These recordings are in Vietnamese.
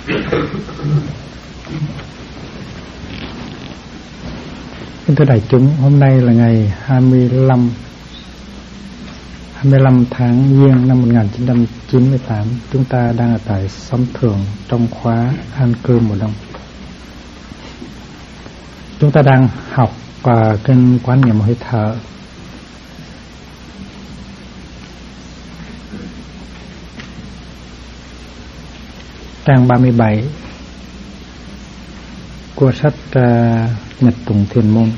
Kính thưa đại chúng, hôm nay là ngày 25 tháng Giêng năm 1998. Chúng ta đang ở tại xóm Thường trong khóa An Cư mùa đông. Chúng ta đang học kinh Quán Niệm Hơi Thở. Trang 37 của sách Nhật Tụng Thiền Môn.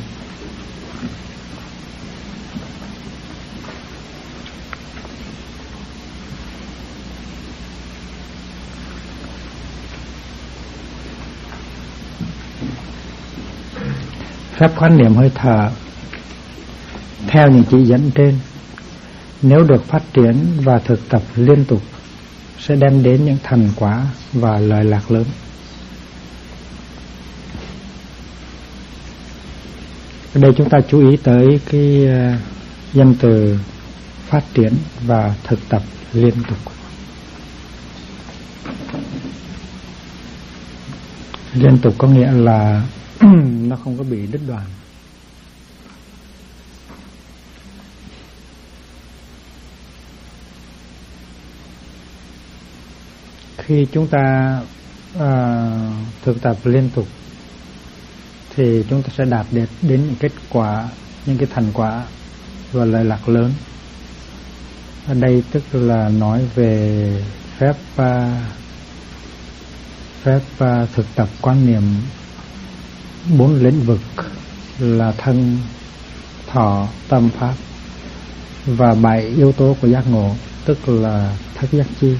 Phép quán niệm hơi thở theo những chỉ dẫn trên, nếu được phát triển và thực tập liên tục, sẽ đem đến những thành quả và lợi lạc lớn. Ở đây chúng ta chú ý tới cái danh từ phát triển và thực tập liên tục. Liên tục có nghĩa là nó không có bị đứt đoạn. Khi chúng ta thực tập liên tục thì chúng ta sẽ đạt được đến những kết quả, những cái thành quả và lợi lạc lớn. Ở đây tức là nói về phép thực tập quan niệm 4 lĩnh vực là thân, thọ, tâm, pháp và 7 yếu tố của giác ngộ, tức là thất giác chi.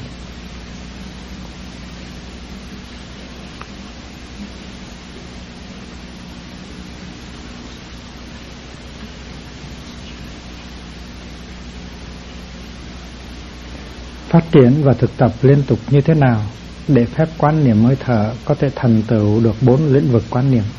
Phát triển và thực tập liên tục như thế nào để phép quán niệm hơi thở có thể thành tựu được 4 lĩnh vực quán niệm?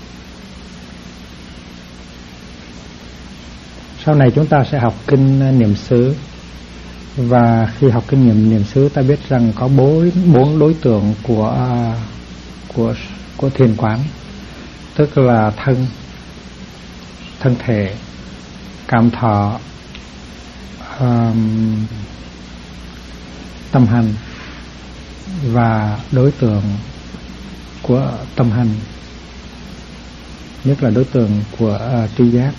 Sau này chúng ta sẽ học kinh niệm xứ, và khi học kinh niệm xứ ta biết rằng có 4 đối tượng của thiền quán, tức là thân thể, cảm thọ, tâm hành và đối tượng của tâm hành, nhất là đối tượng của tri giác.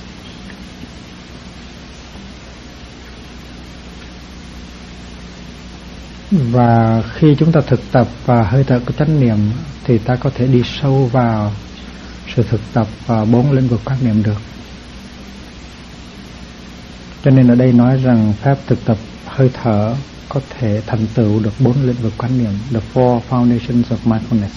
Và khi chúng ta thực tập và hơi thở có chánh niệm thì ta có thể đi sâu vào sự thực tập 4 lĩnh vực quán niệm được. Cho nên ở đây nói rằng phép thực tập hơi thở có thể thành tựu được 4 lĩnh vực quán niệm, the 4 foundations of mindfulness.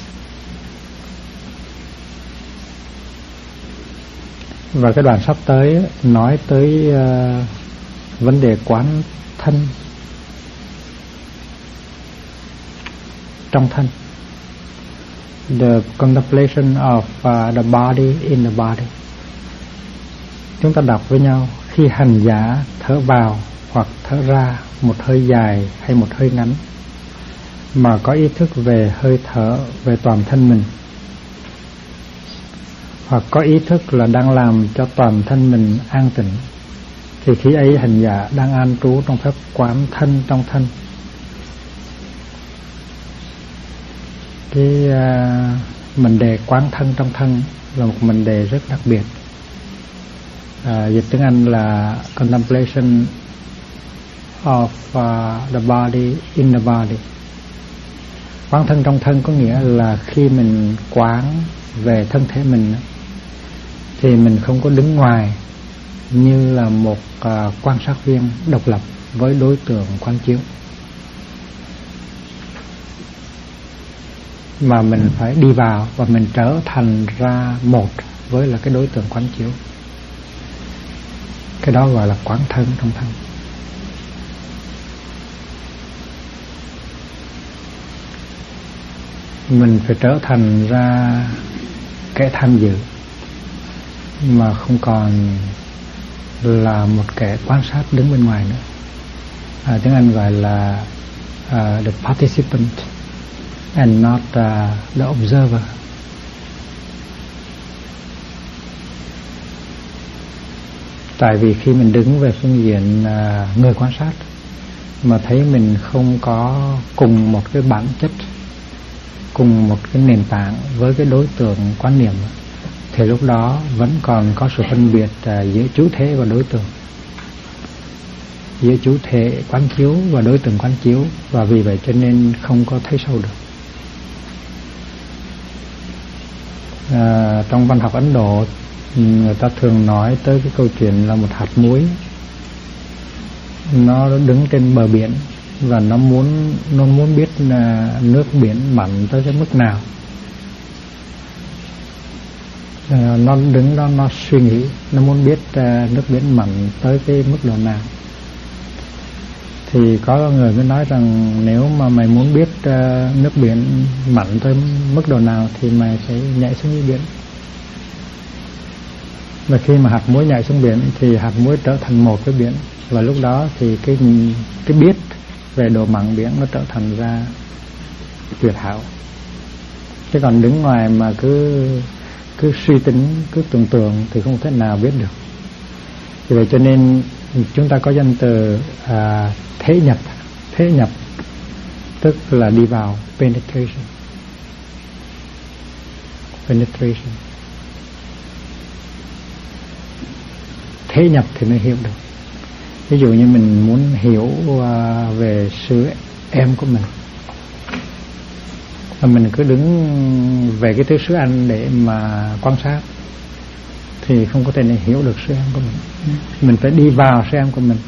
Và cái đoạn sắp tới nói tới vấn đề quán thân trong thân, the contemplation of the body in the body. Chúng ta đọc với nhau: khi hành giả thở vào hoặc thở ra một hơi dài hay một hơi ngắn, mà có ý thức về hơi thở, về toàn thân mình, hoặc có ý thức là đang làm cho toàn thân mình an tịnh, thì khi ấy hành giả đang an trú trong phép quán thân trong thân. Cái mệnh đề quán thân trong thân là một mệnh đề rất đặc biệt. Dịch tiếng Anh là contemplation of the body in the body. Quán thân trong thân có nghĩa là khi mình quán về thân thể mình thì mình không có đứng ngoài như là một quan sát viên độc lập với đối tượng quán chiếu, mà mình phải đi vào và mình trở thành ra một với là cái đối tượng quán chiếu. Cái đó gọi là quán thân trong thân. Mình phải trở thành ra kẻ tham dự, mà không còn là một kẻ quan sát đứng bên ngoài nữa. Tiếng Anh gọi là the participant and not the observer. Tại vì khi mình đứng về phương diện người quan sát mà thấy mình không có cùng một cái bản chất, cùng một cái nền tảng với cái đối tượng quan niệm, thì lúc đó vẫn còn có sự phân biệt giữa chủ thể và đối tượng, giữa chủ thể quán chiếu và đối tượng quán chiếu, và vì vậy cho nên không có thấy sâu được. Trong văn học Ấn Độ, người ta thường nói tới cái câu chuyện là một hạt muối, nó đứng trên bờ biển và nó muốn biết là nước biển mặn tới cái mức nào. Nó đứng đó, nó suy nghĩ, nó muốn biết nước biển mặn tới cái mức độ nào. Thì có người mới nói rằng nếu mà mày muốn biết nước biển mặn tới mức độ nào thì mày phải nhảy xuống dưới biển. Và khi mà hạt muối nhảy xuống biển thì hạt muối trở thành một với biển, và lúc đó thì cái biết về độ mặn biển nó trở thành ra tuyệt hảo. Chứ còn đứng ngoài mà cứ suy tính, cứ tưởng tượng thì không thể nào biết được. Vì vậy cho nên chúng ta có danh từ thế nhập tức là đi vào, penetration. Thế nhập thì mới hiểu được. Ví dụ như mình muốn hiểu về sự em của mình, và mình cứ đứng về cái thứ xứ anh để mà quan sát thì không có thể nào hiểu được sự em của mình. Mình phải đi vào sự em của mình.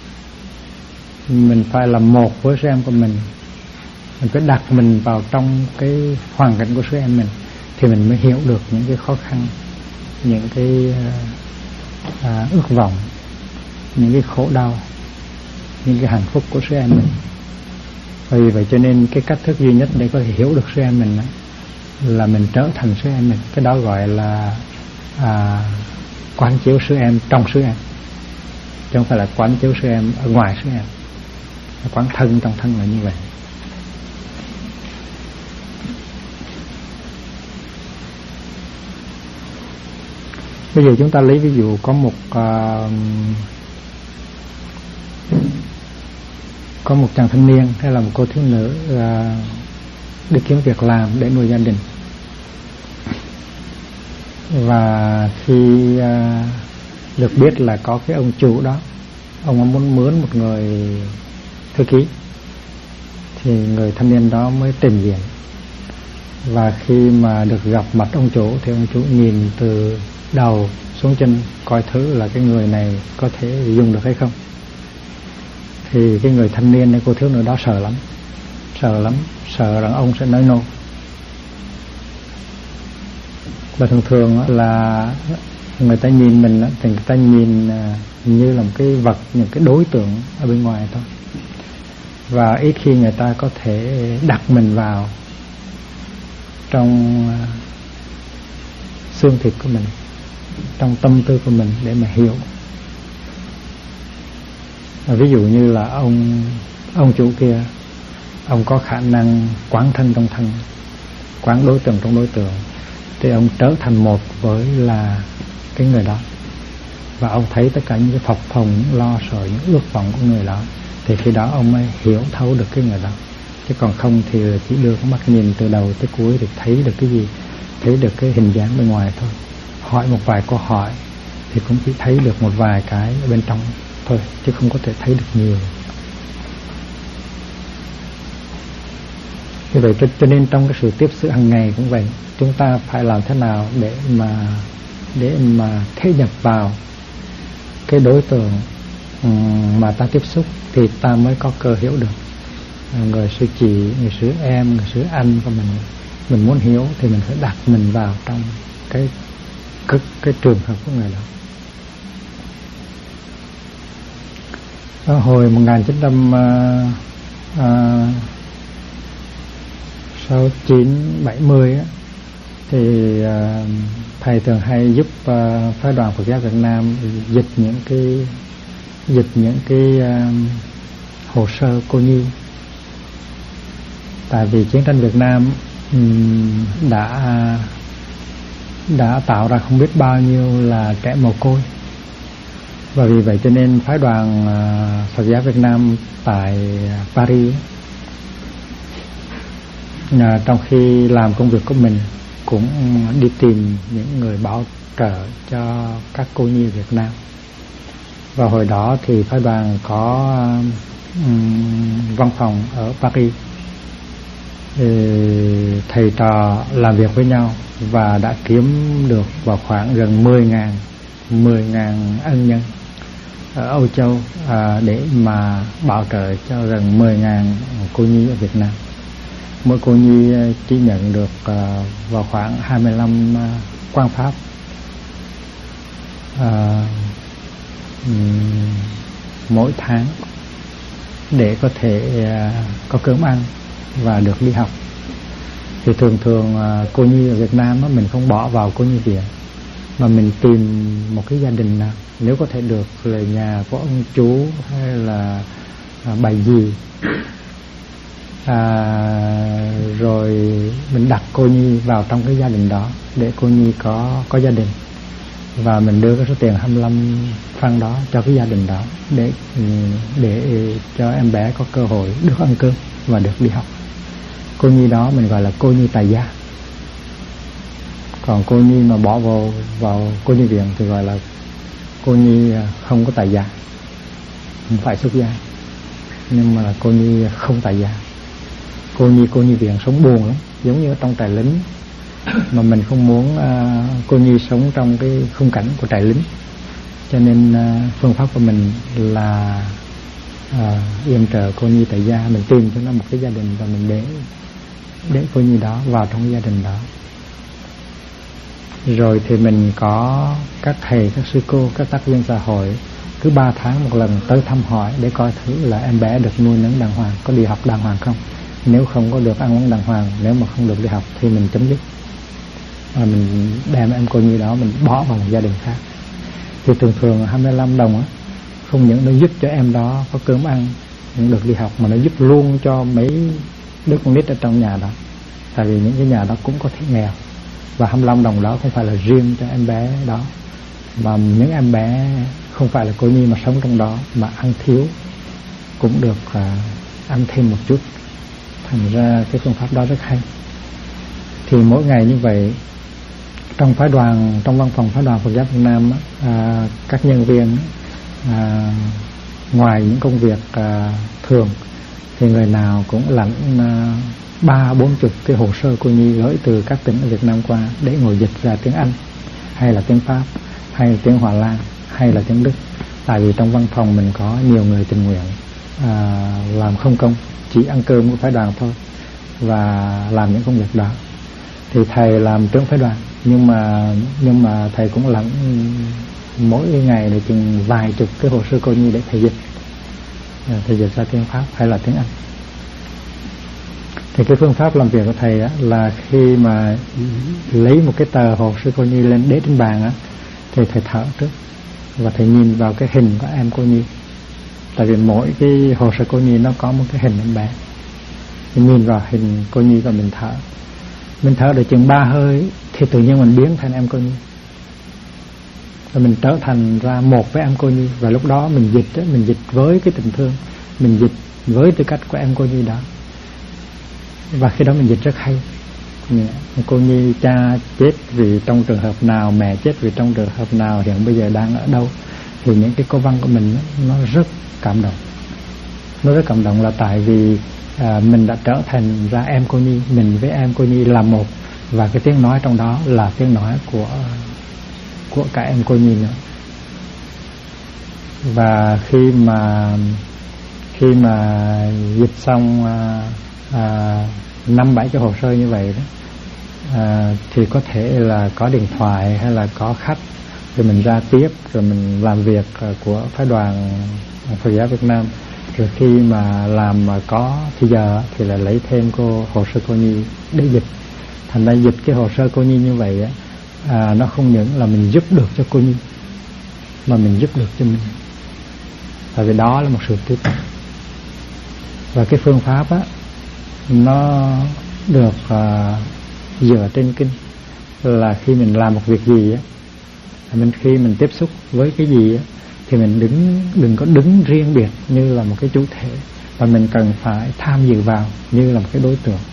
Mình phải là một với sự em của mình. Mình phải đặt mình vào trong cái hoàn cảnh của sự em mình thì mình mới hiểu được những cái khó khăn, những cái ước vọng, những cái khổ đau, những cái hạnh phúc của sư em mình. Vì vậy cho nên cái cách thức duy nhất để có thể hiểu được sư em mình là mình trở thành sư em mình. Cái đó gọi là quán chiếu sư em trong sư em, chứ không phải là quán chiếu sư em ở ngoài sư em. Quán thân trong thân là như vậy. Bây giờ chúng ta lấy ví dụ có một chàng thanh niên hay là một cô thiếu nữ đi kiếm việc làm để nuôi gia đình, và khi được biết là có cái ông chủ đó, ông muốn mướn một người thư ký, thì người thanh niên đó mới trình diện. Và khi mà được gặp mặt ông chủ thì ông chủ nhìn từ đầu xuống chân coi thử là cái người này có thể dùng được hay không. Thì cái người thanh niên này, cô thiếu nữ đó sợ lắm, sợ rằng ông sẽ nói no. Và thường là người ta nhìn mình thì người ta nhìn như là một cái vật, những cái đối tượng ở bên ngoài thôi, và ít khi người ta có thể đặt mình vào trong xương thịt của mình, trong tâm tư của mình để mà hiểu. Ví dụ như là ông chủ kia, ông có khả năng quán thân trong thân, quán đối tượng trong đối tượng, thì ông trở thành một với là cái người đó, và ông thấy tất cả những cái phập phồng, những lo sợ, những ước vọng của người đó, thì khi đó ông mới hiểu thấu được cái người đó. Chứ còn không thì chỉ đưa cái mắt nhìn từ đầu tới cuối thì thấy được cái gì? Thấy được cái hình dáng bên ngoài thôi. Hỏi một vài câu hỏi thì cũng chỉ thấy được một vài cái ở bên trong thôi, chứ không có thể thấy được nhiều. Như vậy cho nên trong cái sự tiếp xúc hàng ngày cũng vậy, chúng ta phải làm thế nào để mà thế nhập vào cái đối tượng mà ta tiếp xúc thì ta mới có cơ hiểu được. Người sư chị, người sư em, người sư anh của mình muốn hiểu thì mình phải đặt mình vào trong cái trường hợp của người đó. Ở hồi 1969-70 thì thầy thường hay giúp phái đoàn Phật giáo Việt Nam dịch những cái hồ sơ cô nhi Tại vì chiến tranh Việt Nam đã tạo ra không biết bao nhiêu là trẻ mồ côi, và vì vậy cho nên phái đoàn Phật giáo Việt Nam tại Paris trong khi làm công việc của mình cũng đi tìm những người bảo trợ cho các cô nhi Việt Nam. Và hồi đó thì phái đoàn có văn phòng ở Paris, thầy trò làm việc với nhau và đã kiếm được vào khoảng gần 10.000 ân nhân ở Âu Châu để mà bảo trợ cho gần 10.000 cô nhi ở Việt Nam. Mỗi cô nhi chỉ nhận được vào khoảng 25 quan pháp mỗi tháng để có thể có cơm ăn và được đi học. Thì thường cô nhi ở Việt Nam mình không bỏ vào cô nhi viện, mà mình tìm một cái gia đình nào nếu có thể được là nhà của ông chú hay là bà dì, rồi mình đặt cô nhi vào trong cái gia đình đó để cô nhi có gia đình, và mình đưa cái số tiền 25 franc đó cho cái gia đình đó để cho em bé có cơ hội được ăn cơm và được đi học. Cô nhi đó mình gọi là cô nhi tại gia. Còn cô nhi mà bỏ vào cô nhi viện thì gọi là cô nhi không có tại gia, không phải xuất gia, nhưng mà là cô nhi không tại gia. Cô nhi viện sống buồn lắm, giống như ở trong trại lính, mà mình không muốn cô nhi sống trong cái khung cảnh của trại lính. Cho nên phương pháp của mình là yểm trợ cô nhi tại gia. Mình tìm cho nó một cái gia đình và mình để cô nhi đó vào trong cái gia đình đó. Rồi thì mình có các thầy, các sư cô, các tác viên xã hội cứ 3 tháng một lần tới thăm hỏi để coi thử là em bé được nuôi nấng đàng hoàng, có đi học đàng hoàng không. Nếu không có được ăn uống đàng hoàng, nếu mà không được đi học thì mình chấm dứt, và mình đem em cô nhi đó mình bỏ vào một gia đình khác. Thì thường 25 đồng á, không những nó giúp cho em đó có cơm ăn, cũng được đi học, mà nó giúp luôn cho mấy đứa con nít ở trong nhà đó. Tại vì những cái nhà đó cũng có thể nghèo, và 25 đồng đó không phải là riêng cho em bé đó, mà những em bé không phải là cô nhi mà sống trong đó mà ăn thiếu cũng được ăn thêm một chút. Thành ra cái phương pháp đó rất hay. Thì mỗi ngày như vậy, trong phái đoàn, trong văn phòng phái đoàn Phật giáo Việt Nam các nhân viên ngoài những công việc thường thì người nào cũng lãnh 30-40 cái hồ sơ cô nhi gửi từ các tỉnh ở Việt Nam qua để ngồi dịch ra tiếng Anh hay là tiếng Pháp hay là tiếng Hòa Lan hay là tiếng Đức. Tại vì trong văn phòng mình có nhiều người tình nguyện làm không công, chỉ ăn cơm của phái đoàn thôi và làm những công việc đó. Thì thầy làm trưởng phái đoàn, nhưng mà thầy cũng lãnh mỗi ngày để chừng vài chục cái hồ sơ cô nhi để thầy dịch ra tiếng Pháp hay là tiếng Anh. Thì cái phương pháp làm việc của thầy á, là khi mà lấy một cái tờ hồ sơ cô nhi lên đế trên bàn á, thì thầy thở trước và thầy nhìn vào cái hình của em cô nhi. Tại vì mỗi cái hồ sơ cô nhi nó có một cái hình em bé, mình nhìn vào hình cô nhi và mình thở được chừng 3 hơi thì tự nhiên mình biến thành em cô nhi, và mình trở thành ra một với em cô nhi. Và lúc đó mình dịch với cái tình thương, mình dịch với tư cách của em cô nhi đó, và khi đó mình dịch rất hay. Cô nhi cha chết vì trong trường hợp nào, mẹ chết vì trong trường hợp nào, hiện bây giờ đang ở đâu, thì những cái câu văn của mình nó rất cảm động. Nó rất cảm động là tại vì mình đã trở thành ra em cô nhi, mình với em cô nhi là một, và cái tiếng nói trong đó là tiếng nói của cả em cô nhi nữa. Và khi mà dịch xong 5-7 cái hồ sơ như vậy đó, thì có thể là có điện thoại hay là có khách, rồi mình ra tiếp, rồi mình làm việc của phái đoàn Phật giáo Việt Nam. Rồi khi mà làm mà có thì giờ thì là lấy thêm hồ sơ cô nhi để dịch. Thành ra dịch cái hồ sơ cô nhi như vậy á, nó không những là mình giúp được cho cô nhi, mà mình giúp được cho mình. Tại vì đó là một sự tiếp. Và cái phương pháp á, nó được dựa trên kinh, là khi mình làm một việc gì á, khi mình tiếp xúc với cái gì á, thì mình đừng có đứng riêng biệt như là một cái chủ thể, và mình cần phải tham dự vào như là một cái đối tượng.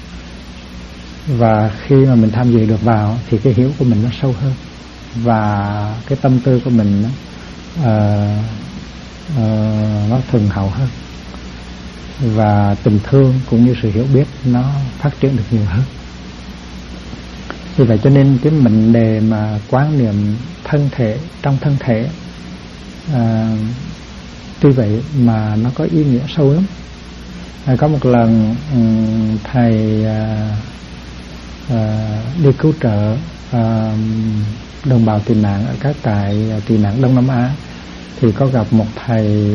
Và khi mà mình tham dự được vào thì cái hiểu của mình nó sâu hơn, và cái tâm tư của mình nó thuần hậu hơn, và tình thương cũng như sự hiểu biết nó phát triển được nhiều hơn. Vì vậy cho nên cái mệnh đề mà quán niệm thân thể trong thân thể, tuy vậy mà nó có ý nghĩa sâu lắm. Có một lần thầy đi cứu trợ đồng bào tị nạn ở các trại tị nạn Đông Nam Á, thì có gặp một thầy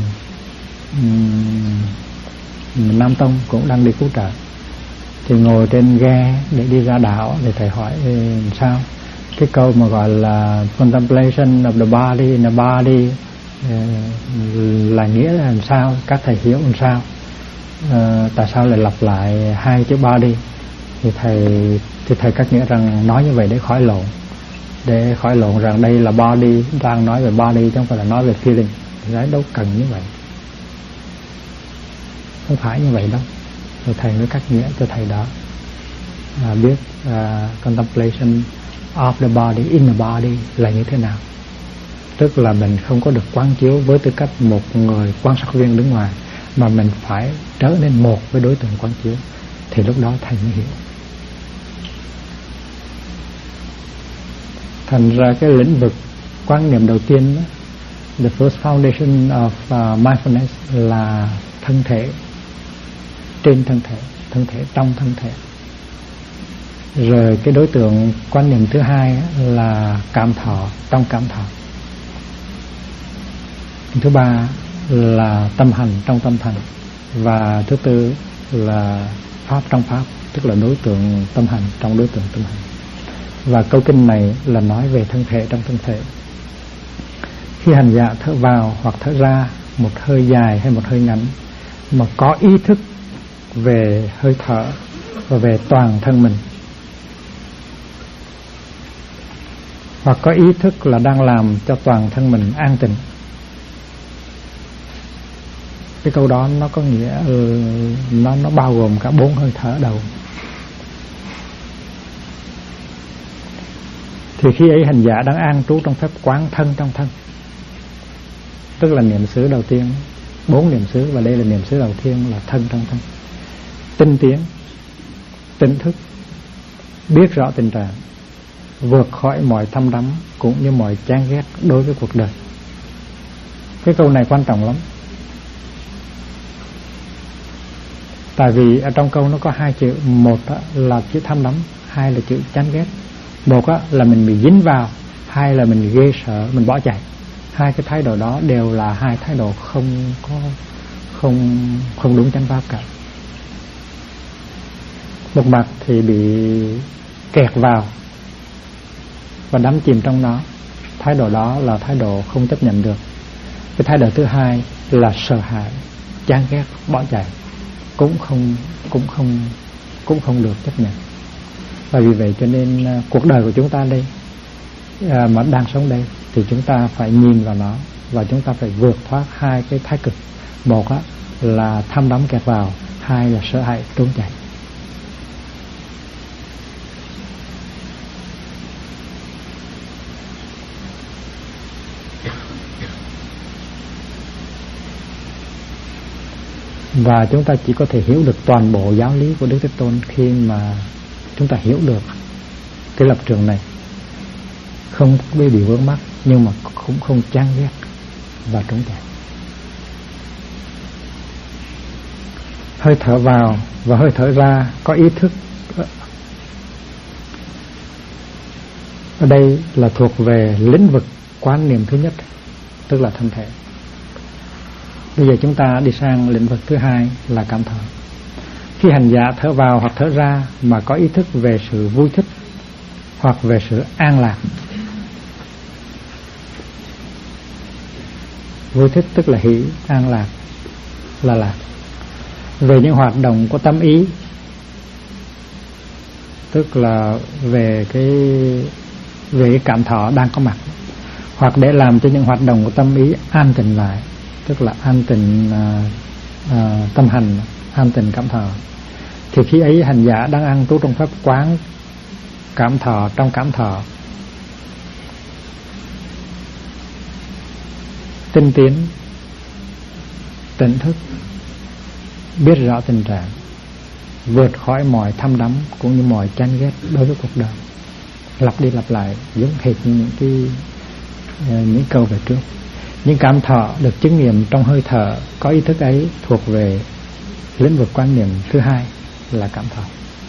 Nam Tông cũng đang đi cứu trợ. Thì ngồi trên ghe để đi ra đảo, thì thầy hỏi sao cái câu mà gọi là contemplation of the body in the body là nghĩa là làm sao, các thầy hiểu làm sao, tại sao lại lặp lại hai chữ body. Thì thầy các nghĩa rằng nói như vậy để khỏi lộn rằng đây là body, đang nói về body chứ không phải là nói về feeling. Đấy, đâu cần như vậy, không phải như vậy đâu. Rồi thầy mới cắt nghĩa cho thầy đó biết contemplation of the body in the body là như thế nào. Tức là mình không có được quán chiếu với tư cách một người quan sát viên đứng ngoài, mà mình phải trở nên một với đối tượng quán chiếu, thì lúc đó thầy mới hiểu. Thành ra cái lĩnh vực quan niệm đầu tiên đó, the first foundation of mindfulness là thân thể, trên thân thể, thân thể trong thân thể. Rồi cái đối tượng quan niệm thứ hai là cảm thọ trong cảm thọ. Thứ ba là tâm hành trong tâm hành. Và thứ tư là pháp trong pháp, tức là đối tượng tâm hành trong đối tượng tâm hành. Và câu kinh này là nói về thân thể trong thân thể. Khi hành giả thở vào hoặc thở ra, một hơi dài hay một hơi ngắn, mà có ý thức về hơi thở và về toàn thân mình, hoặc có ý thức là đang làm cho toàn thân mình an tịnh. Cái câu đó nó có nghĩa nó bao gồm cả 4 hơi thở đầu. Thì khi ấy hành giả đang an trú trong phép quán thân trong thân, tức là niệm xứ đầu tiên, 4 niệm xứ, và đây là niệm xứ đầu tiên là thân trong thân. Tinh tiến, tỉnh thức, biết rõ tình trạng, vượt khỏi mọi thâm đắm cũng như mọi chán ghét đối với cuộc đời. Cái câu này quan trọng lắm. Tại vì ở trong câu nó có 2 chữ, một là chữ tham đắm, 2 là chữ chán ghét. Một là mình bị dính vào, 2 là mình ghê sợ, mình bỏ chạy. 2 cái thái độ đó đều là 2 thái độ không đúng chánh pháp cả. Một mặt thì bị kẹt vào và đắm chìm trong nó, thái độ đó là thái độ không chấp nhận được. Cái thái độ thứ hai là sợ hãi, chán ghét, bỏ chạy, cũng không được chấp nhận. Và vì vậy cho nên cuộc đời của chúng ta đây mà đang sống đây, thì chúng ta phải nhìn vào nó, và chúng ta phải vượt thoát 2 cái thái cực. Một là tham đắm kẹt vào, 2 là sợ hãi trốn chạy. Và chúng ta chỉ có thể hiểu được toàn bộ giáo lý của Đức Thế Tôn khi mà chúng ta hiểu được cái lập trường này, không bị vướng mắc, nhưng mà cũng không chán ghét và trốn chạy. Hơi thở vào và hơi thở ra có ý thức. Ở đây là thuộc về lĩnh vực quan niệm thứ nhất, tức là thân thể. Bây giờ chúng ta đi sang lĩnh vực thứ hai là cảm thọ. Khi hành giả thở vào hoặc thở ra mà có ý thức về sự vui thích hoặc về sự an lạc. Vui thích tức là hỷ, an lạc là lạc. về những hoạt động của tâm ý, tức là về cái cảm thọ đang có mặt, hoặc để làm cho những hoạt động của tâm ý an tịnh lại, tức là an tịnh tâm hành, an tịnh cảm thọ. Thì khi ấy hành giả đang an trú trong pháp quán cảm thọ trong cảm thọ, tinh tiến, tỉnh thức, biết rõ tình trạng, vượt khỏi mọi tham đắm cũng như mọi chán ghét đối với cuộc đời. Lặp đi lặp lại giống hệt như những câu về trước. Những cảm thọ được chứng nghiệm trong hơi thở có ý thức ấy thuộc về lĩnh vực quan niệm thứ hai là cảm thọ.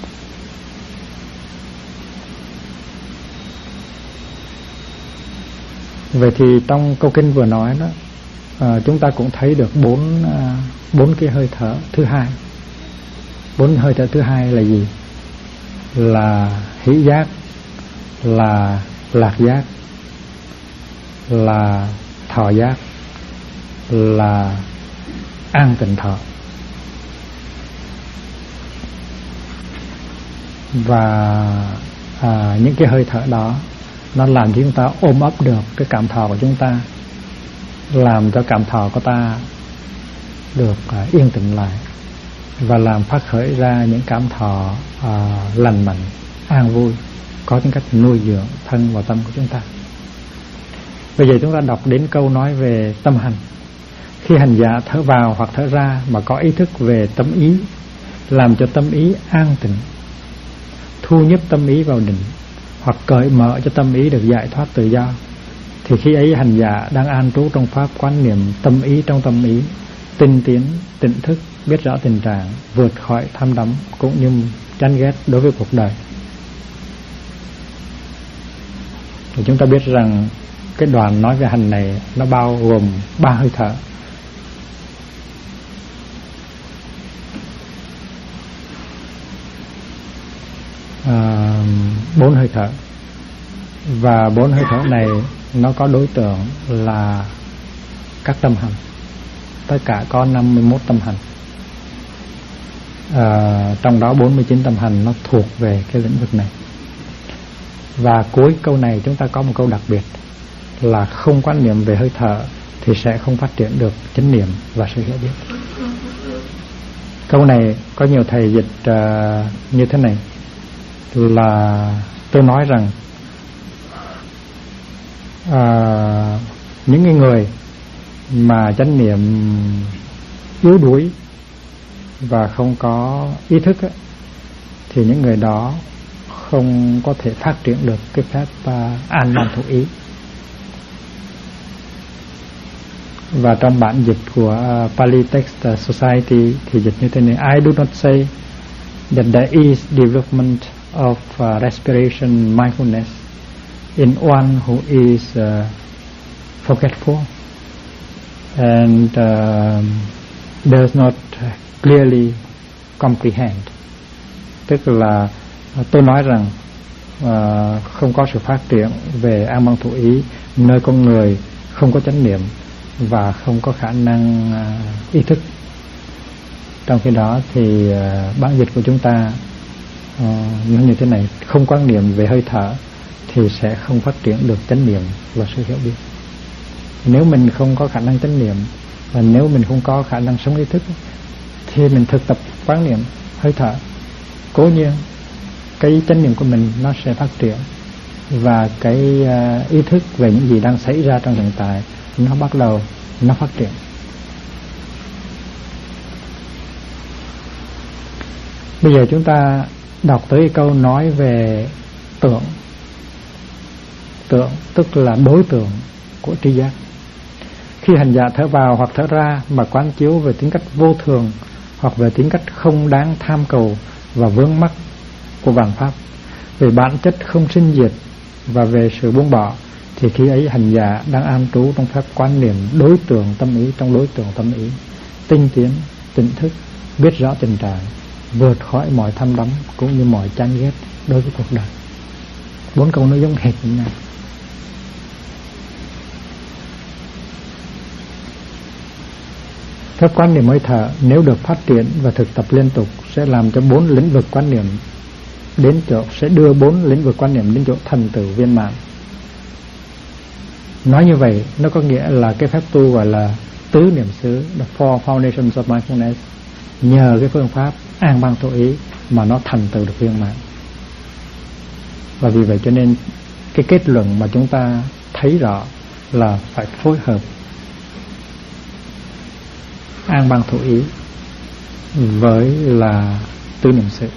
Vậy thì trong câu kinh vừa nói đó, chúng ta cũng thấy được bốn cái hơi thở thứ hai. Bốn hơi thở thứ hai là gì? Là hỷ giác, là lạc giác, là thọ giác, là an tịnh thọ. Và những cái hơi thở đó nó làm cho chúng ta ôm ấp được cái cảm thọ của chúng ta, làm cho cảm thọ của ta được yên tĩnh lại, và làm phát khởi ra những cảm thọ lành mạnh, an vui, có tính cách nuôi dưỡng thân và tâm của chúng ta. Bây giờ chúng ta đọc đến câu nói về tâm hành. Khi hành giả thở vào hoặc thở ra mà có ý thức về tâm ý, làm cho tâm ý an tịnh, thu nhếp tâm ý vào định, hoặc cởi mở cho tâm ý được giải thoát tự do, thì khi ấy hành giả đang an trú trong pháp quán niệm tâm ý trong tâm ý, tinh tiến, tỉnh thức, biết rõ tình trạng, vượt khỏi tham đắm cũng như chán ghét đối với cuộc đời. Thì chúng ta biết rằng cái đoạn nói về hành này nó bao gồm 3 hơi thở. Bốn hơi thở. Và 4 hơi thở này nó có đối tượng là các tâm hành. Tất cả có 51 tâm hành. Trong đó 49 tâm hành nó thuộc về cái lĩnh vực này. Và cuối câu này chúng ta có một câu đặc biệt là không quán niệm về hơi thở thì sẽ không phát triển được chánh niệm và sự hiểu biết. Câu này có nhiều thầy dịch như thế này, là tôi nói rằng những người mà chánh niệm yếu đuối và không có ý thức ấy, thì những người đó không có thể phát triển được cái phép an ban thủ ý. Và trong bản dịch của Pali Text Society thì dịch như thế này: I do not say that there is development of respiration mindfulness in one who is forgetful and does not clearly comprehend. Tức là tôi nói rằng không có sự phát triển về an ban thủ ý nơi con người không có chánh niệm và không có khả năng ý thức. Trong khi đó thì bản dịch của chúng ta nó như thế này: không quán niệm về hơi thở thì sẽ không phát triển được chánh niệm và sự hiểu biết. Nếu mình không có khả năng chánh niệm và nếu mình không có khả năng sống ý thức thì mình thực tập quán niệm hơi thở, cố nhiên cái chánh niệm của mình nó sẽ phát triển, và cái ý thức về những gì đang xảy ra trong hiện tại nó bắt đầu nó phát triển. Bây giờ chúng ta đọc tới câu nói về tưởng. Tưởng tức là đối tượng của tri giác. Khi hành giả thở vào hoặc thở ra mà quán chiếu về tính cách vô thường hoặc về tính cách không đáng tham cầu và vướng mắc của vạn pháp, về bản chất không sinh diệt và về sự buông bỏ, thì khi ấy hành giả đang an trú trong pháp quán niệm đối tượng tâm ý trong đối tượng tâm ý, tinh tiến, tỉnh thức, biết rõ tình trạng, vượt khỏi mọi tham đắm cũng như mọi chán ghét đối với cuộc đời. 4 câu nó giống hệt như nhau. Các quan niệm hơi thở nếu được phát triển và thực tập liên tục sẽ làm cho 4 lĩnh vực quan niệm đến chỗ, sẽ đưa 4 lĩnh vực quan niệm đến chỗ thành tựu viên mãn. Nói như vậy nó có nghĩa là cái phép tu gọi là tứ niệm xứ, the four foundations of mindfulness, nhờ cái phương pháp an bang thổ ý mà nó thành tựu được viên mãn. Và vì vậy cho nên cái kết luận mà chúng ta thấy rõ là phải phối hợp an bang thổ ý với là tứ niệm xứ.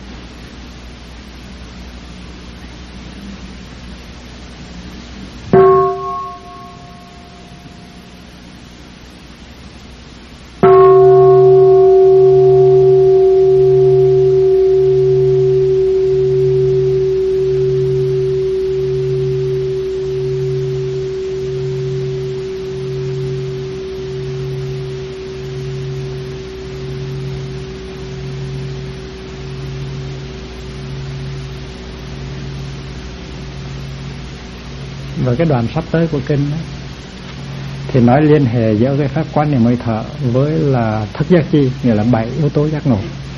Và cái đoạn sắp tới của kinh đó, thì nói liên hệ giữa cái pháp quan niệm hơi thở với là thức giác chi, nghĩa là 7 yếu tố giác ngộ.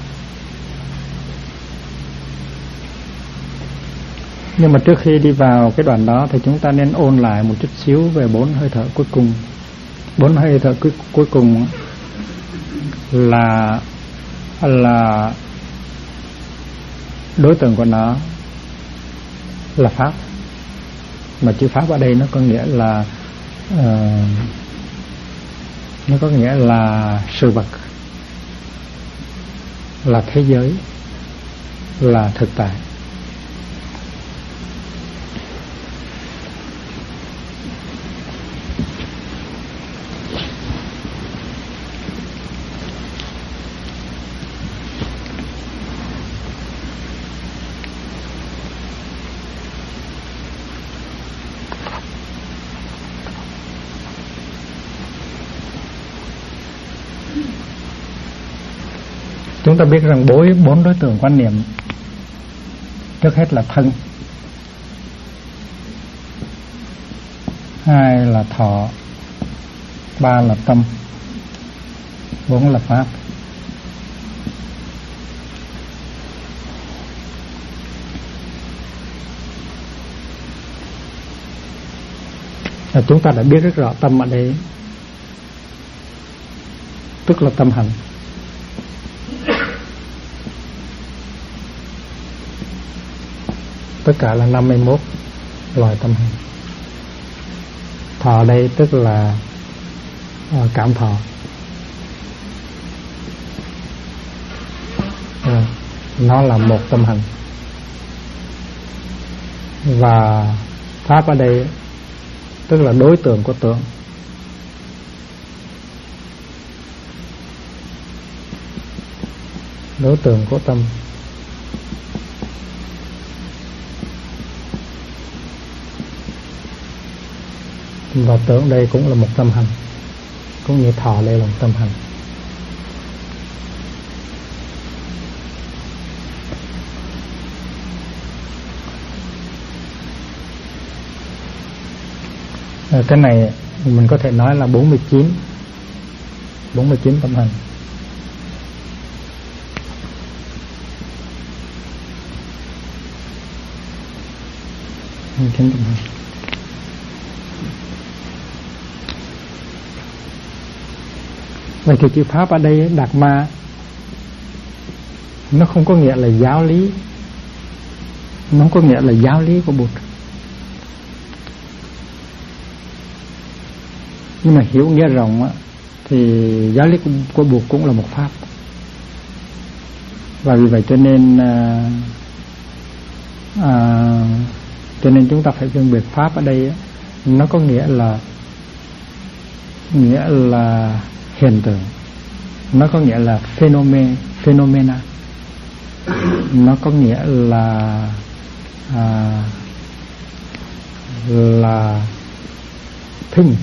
Nhưng mà trước khi đi vào cái đoạn đó thì chúng ta nên ôn lại một chút xíu về 4 hơi thở cuối cùng. 4 hơi thở cuối cùng là đối tượng của nó là pháp. Mà chữ pháp ở đây nó có nghĩa là sự vật, là thế giới, là thực tại. Chúng ta biết rằng 4 đối tượng quan niệm, trước hết là thân, 2 là thọ, 3 là tâm, 4 là pháp. Và chúng ta đã biết rất rõ tâm ở đây tức là tâm hành. Tất cả là 51 loài tâm hành. Thọ đây tức là cảm thọ. Nó là một tâm hành. Và pháp ở đây tức là đối tượng của tưởng. Đối tượng của tâm. Và tưởng đây cũng là một tâm hành, cũng như thọ đây là một tâm hành. Cái này mình có thể nói là 49 tâm hành. Vậy thì chữ pháp ở đây Đạt Ma nó không có nghĩa là giáo lý, nó không có nghĩa là giáo lý của Bụt, nhưng mà hiểu nghĩa rộng á, thì giáo lý của Bụt cũng là một pháp. Và vì vậy cho nên chúng ta phải phân biệt pháp ở đây á, nó có nghĩa là hiện tượng, nó có nghĩa là phenomena, nó có nghĩa là things,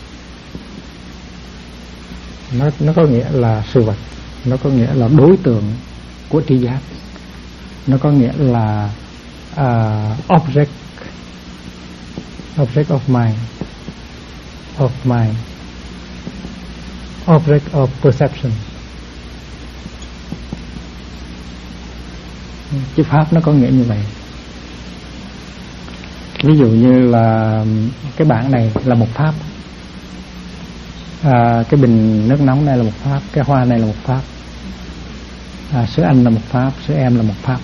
nó có nghĩa là sự vật, nó có nghĩa là đối tượng của tri giác, nó có nghĩa là object of mind. object of perception. Chữ pháp nó có nghĩa như vậy. Ví dụ như là cái bảng này là một pháp, cái bình nước nóng này là một pháp, cái hoa này là một pháp, sữa anh là một pháp, sữa em là một pháp.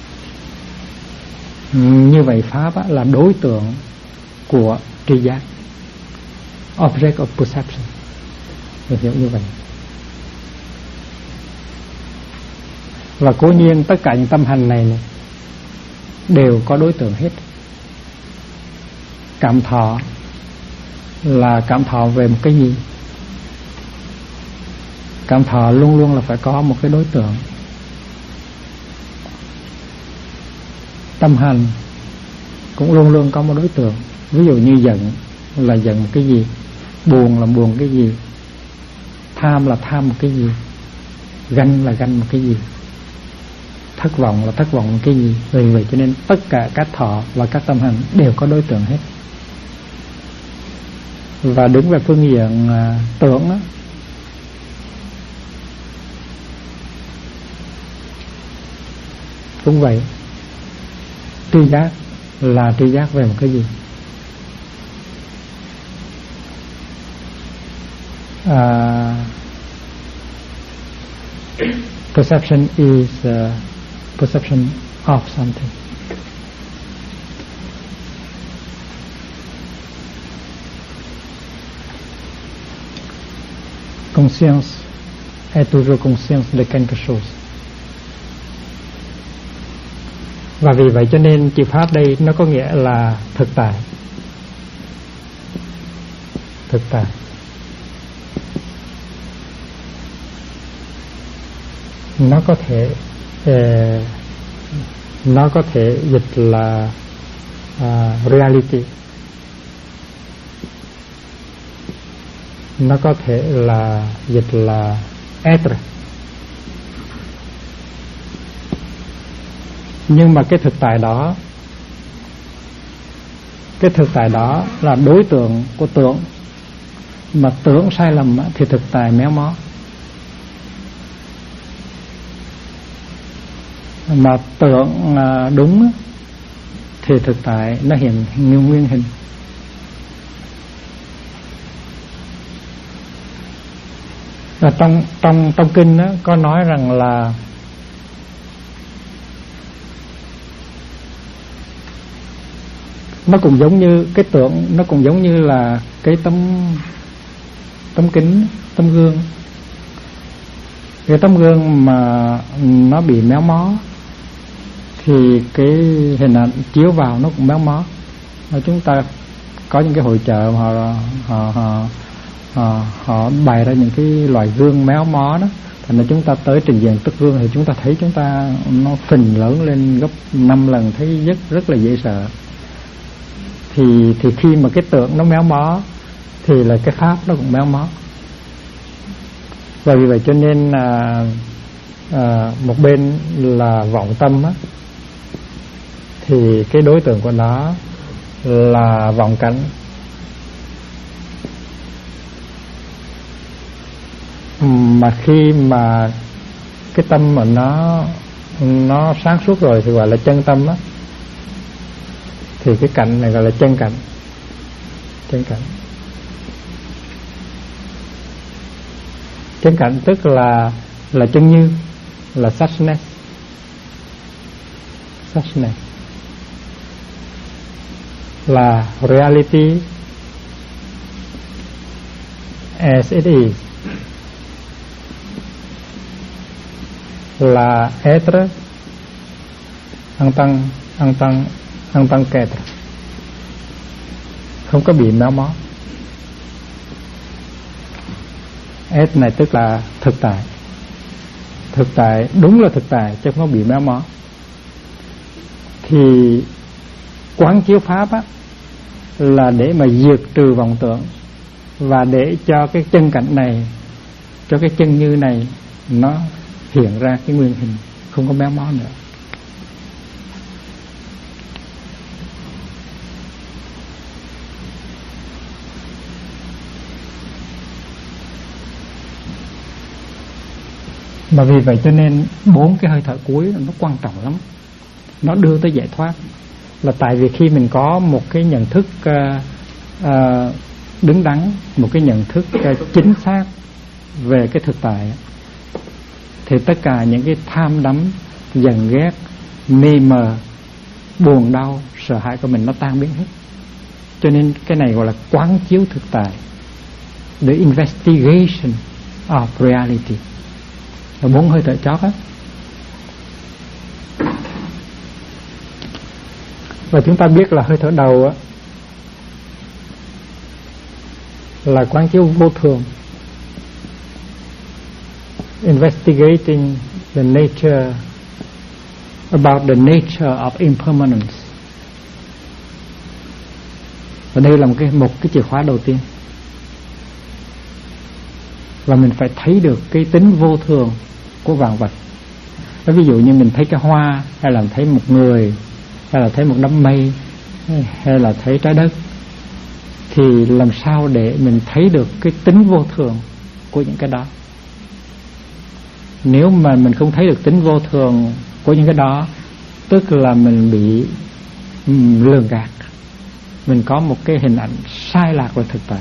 Như vậy pháp là đối tượng của tri giác, object of perception. Mình hiểu như vậy. Và cố nhiên tất cả những tâm hành này đều có đối tượng hết. Cảm thọ là cảm thọ về một cái gì? Cảm thọ luôn luôn là phải có một cái đối tượng. Tâm hành cũng luôn luôn có một đối tượng. Ví dụ như giận là giận một cái gì, buồn là buồn cái gì, tham là tham một cái gì, ganh là ganh một cái gì, thất vọng là thất vọng một cái gì. Vì vậy cho nên tất cả các thọ và các tâm hành đều có đối tượng hết. Và đứng về phương diện tưởng đó, cũng vậy. Tri giác là tri giác về một cái gì? Perception is perception of something. Conscience est toujours conscience de quelque chose. Và vì vậy cho nên chữ pháp đây nó có nghĩa là thực tại. Thực tại. Nó có thể dịch là reality. Nó có thể là dịch là être. Nhưng mà cái thực tại đó là đối tượng của tưởng. Mà tưởng sai lầm thì thực tại méo mó. Mà tưởng đúng thì thực tại nó hiện nguyên hình. Và trong kinh đó, có nói rằng là nó cũng giống như cái tưởng, nó cũng giống như là cái tấm kính, tấm gương. Cái tấm gương mà nó bị méo mó thì cái hình ảnh chiếu vào nó cũng méo mó. Chúng ta có những cái hội chợ họ bày ra những cái loại gương méo mó đó, thành ra chúng ta tới trình diện tức gương thì chúng ta thấy chúng ta nó phình lớn lên gấp 5 lần, thấy rất là dễ sợ. Thì khi mà cái tưởng nó méo mó thì là cái pháp nó cũng méo mó. Và vì vậy cho nên một bên là vọng tâm á, thì cái đối tượng của nó là vọng cảnh. Mà khi mà cái tâm mà nó sáng suốt rồi thì gọi là chân tâm á, thì cái cảnh này gọi là chân cảnh. Chân cảnh. Chân cảnh tức là chân như, là suchness. Suchness là reality as it is, là être en tant qu'être, không có bị méo mó. Être này tức là thực tại. Thực tại đúng là thực tại chứ không có bị méo mó. Thì quán chiếu pháp á là để mà diệt trừ vọng tưởng, và để cho cái chân cảnh này, cho cái chân như này nó hiện ra cái nguyên hình, không có méo mó nữa. Mà vì vậy cho nên 4 cái hơi thở cuối nó quan trọng lắm, nó đưa tới giải thoát. Là tại vì khi mình có một cái nhận thức đứng đắn, một cái nhận thức chính xác về cái thực tại, thì tất cả những cái tham đắm, giận ghét, mê mờ, buồn đau, sợ hãi của mình nó tan biến hết. Cho nên cái này gọi là quán chiếu thực tại, the investigation of reality. Là 4 hơi thở chót á. Và chúng ta biết là hơi thở đầu á là quán chiếu vô thường, investigating the nature, about the nature of impermanence. Và đây là một cái chìa khóa đầu tiên. Và mình phải thấy được cái tính vô thường của vạn vật. Ví dụ như mình thấy cái hoa, hay là thấy một người, hay là thấy một đám mây, hay là thấy trái đất, thì làm sao để mình thấy được cái tính vô thường của những cái đó? Nếu mà mình không thấy được tính vô thường của những cái đó, tức là mình bị lường gạt, mình có một cái hình ảnh sai lạc về thực tại.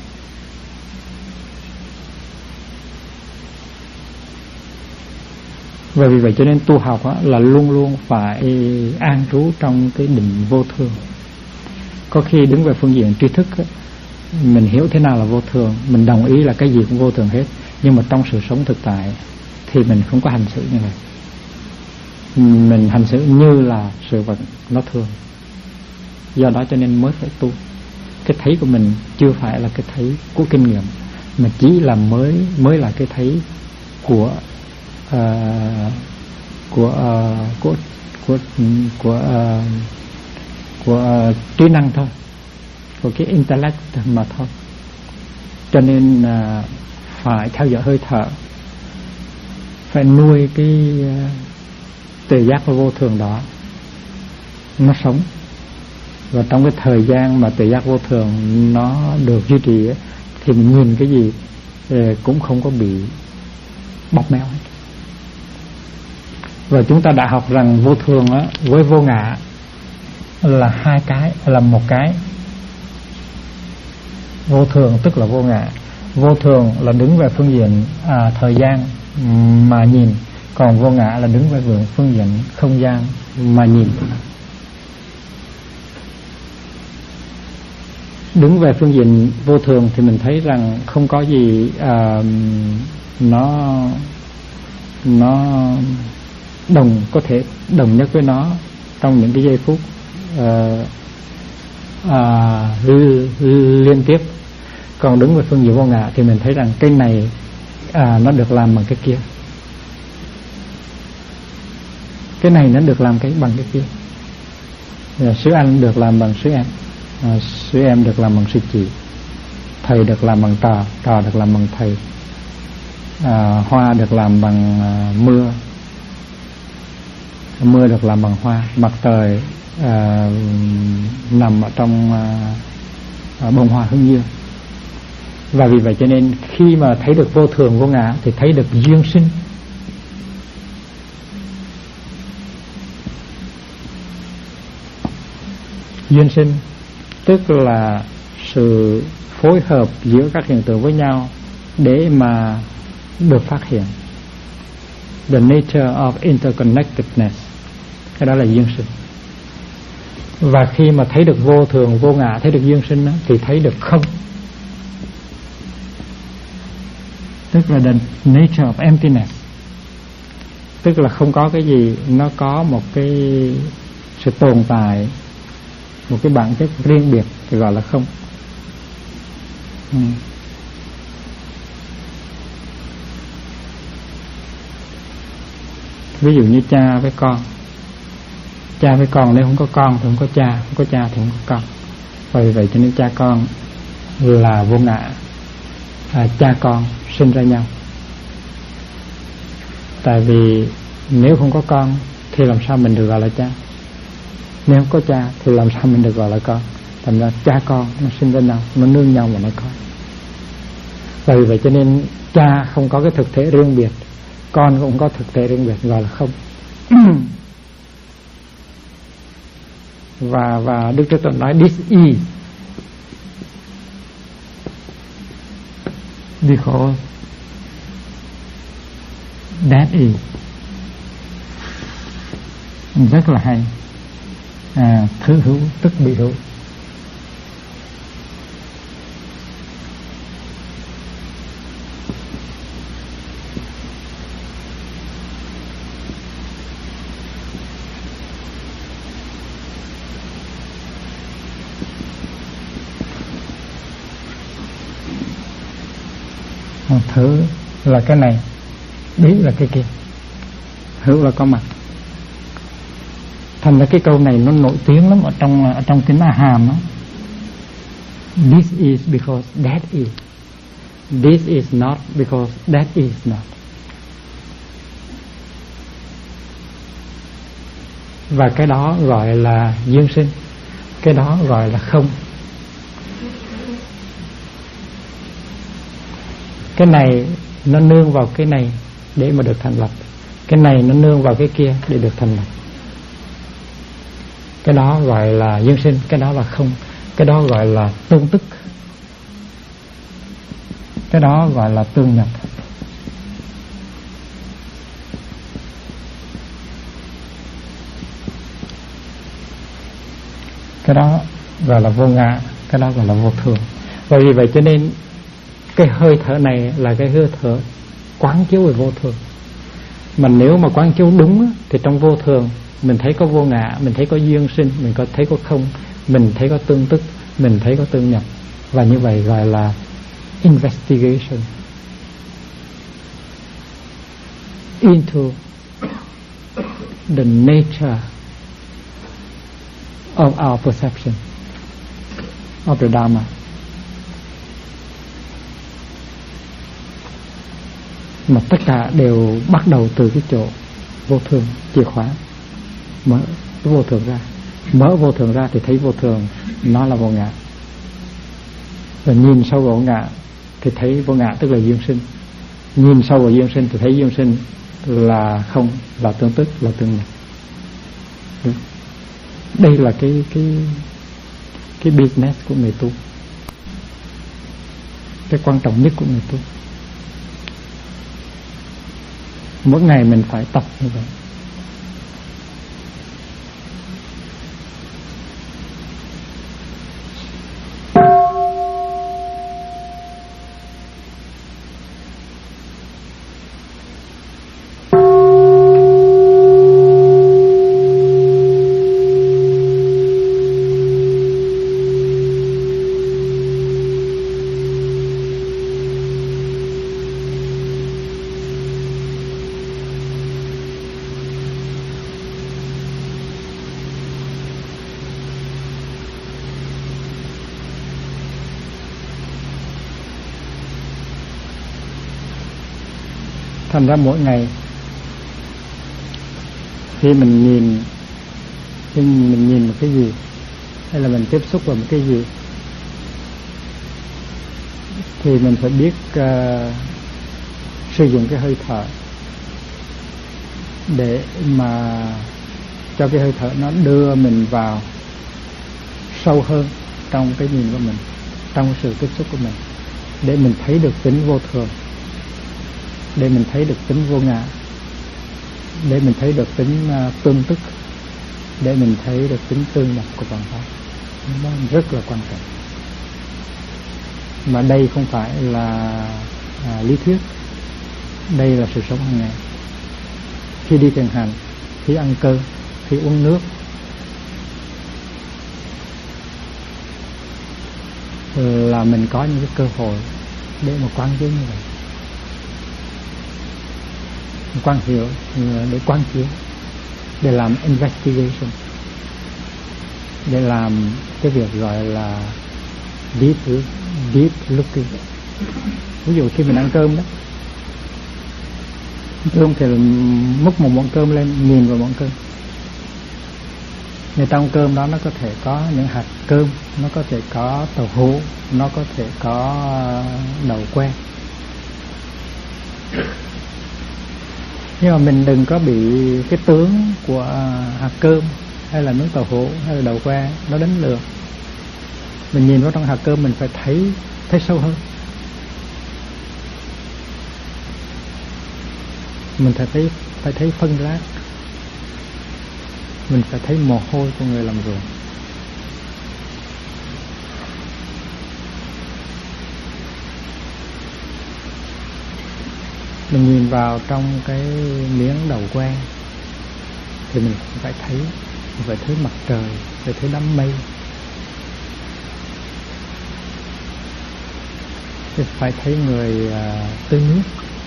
Và vì vậy cho nên tu học là luôn luôn phải an trú trong cái định vô thường. Có khi đứng về phương diện tri thức, mình hiểu thế nào là vô thường, mình đồng ý là cái gì cũng vô thường hết, nhưng mà trong sự sống thực tại thì mình không có hành xử như vậy. Mình hành xử như là sự vật nó thường. Do đó cho nên mới phải tu. Cái thấy của mình chưa phải là cái thấy của kinh nghiệm, mà chỉ là mới là cái thấy của trí năng thôi, của cái intellect mà thôi. Cho nên phải theo dõi hơi thở, phải nuôi cái tuệ giác vô thường đó nó sống. Và trong cái thời gian mà tuệ giác vô thường nó được duy trì ấy, thì mình nhìn cái gì cũng không có bị bóp méo hết. Và chúng ta đã học rằng vô thường á, với vô ngã là hai cái, là một cái. Vô thường tức là vô ngã. Vô thường là đứng về phương diện thời gian mà nhìn, còn vô ngã là đứng về phương diện không gian mà nhìn. Đứng về phương diện vô thường thì mình thấy rằng không có gì nó có thể đồng nhất với nó trong những cái giây phút liên tiếp. Còn đứng về phương diện vô ngã thì mình thấy rằng cái này nó được làm bằng cái kia, cái này nó được làm bằng cái kia. Sứ anh được làm bằng sứ em, sứ em được làm bằng sư chị, thầy được làm bằng trò, trò được làm bằng thầy, hoa được làm bằng mưa, mưa được làm bằng hoa, mặt trời nằm ở trong bông hoa hương dương. Và vì vậy cho nên khi mà thấy được vô thường vô ngã thì thấy được duyên sinh. Duyên sinh tức là sự phối hợp giữa các hiện tượng với nhau để mà được phát hiện. The nature of interconnectedness, cái đó là duyên sinh. Và khi mà thấy được vô thường vô ngã, thấy được duyên sinh đó, thì thấy được không, tức là the nature of emptiness, tức là không có cái gì, nó có một cái sự tồn tại, một cái bản chất riêng biệt thì gọi là không. Ví dụ như cha với con, cha với con, nếu không có con thì không có cha, không có cha thì không có con. Và vì vậy cho nên cha con là vô ngã, cha con sinh ra nhau. Tại vì nếu không có con thì làm sao mình được gọi là cha, nếu không có cha thì làm sao mình được gọi là con. Thành ra cha con nó sinh ra nhau, nó nương nhau mà nó con. Và vì vậy cho nên cha không có cái thực thể riêng biệt, con cũng có thực tế riêng biệt gọi là không. Và Đức Chúa Trời nói this is because that is. Rất là hay. Thứ hữu tức bị hữu. Thứ là cái này, bí là cái kia, hữu là có mặt. Thành ra cái câu này nó nổi tiếng lắm ở trong kinh A Hàm đó. This is because that is. This is not because that is not. Và cái đó gọi là duyên sinh, cái đó gọi là không. Cái này nó nương vào cái này để mà được thành lập, cái này nó nương vào cái kia để được thành lập. Cái đó gọi là duyên sinh, cái đó là không. Cái đó gọi là tương tức, cái đó gọi là tương nhập. Cái đó gọi là vô ngã, cái đó gọi là vô thường. Và vì vậy cho nên cái hơi thở này là cái hơi thở quán chiếu về vô thường. Mà nếu mà quán chiếu đúng thì trong vô thường mình thấy có vô ngã, mình thấy có duyên sinh, mình có thấy có không, mình thấy có tương tức, mình thấy có tương nhập. Và như vậy gọi là investigation into the nature of our perception of the Dharma. Mà tất cả đều bắt đầu từ cái chỗ vô thường, chìa khóa mở vô thường ra. Mở vô thường ra thì thấy vô thường nó là vô ngã. Và nhìn sâu vô ngã thì thấy vô ngã tức là duyên sinh. Nhìn sâu vào duyên sinh thì thấy duyên sinh là không, là tương tức, là tương nhập. Đây là cái business của người tu, cái quan trọng nhất của người tu. Mỗi ngày mình phải tập như vậy. Thành ra mỗi ngày khi mình nhìn một cái gì hay là mình tiếp xúc vào một cái gì thì mình phải biết sử dụng cái hơi thở để mà cho cái hơi thở nó đưa mình vào sâu hơn trong cái nhìn của mình, trong sự tiếp xúc của mình, để mình thấy được tính vô thường, để mình thấy được tính vô ngã, để mình thấy được tính tương tức, để mình thấy được tính tương nhập của vạn pháp. Nó rất là quan trọng. Mà đây không phải là lý thuyết, đây là sự sống hàng ngày. Khi đi thiền hành, khi ăn cơm, khi uống nước, là mình có những cái cơ hội để mà quán chiếu như vậy, quán hiểu, để quán chiếu, để làm investigation, để làm cái việc gọi là deep looking. Ví dụ khi mình ăn cơm đó, cơm thì múc một muỗng cơm lên, nhìn vào muỗng cơm.ในtrong cơm đó nó có thể có những hạt cơm, nó có thể có tàu hũ, nó có thể có đậu que. Nhưng mà mình đừng có bị cái tướng của hạt cơm hay là miếng tàu hũ hay là đậu que nó đánh lừa. Mình nhìn vào trong hạt cơm mình phải thấy sâu hơn. Mình phải thấy phân rác. Mình phải thấy mồ hôi của người làm ruộng. Mình nhìn vào trong cái miếng đậu que thì mình phải thấy mặt trời, phải thấy đám mây, phải thấy người tưới nước.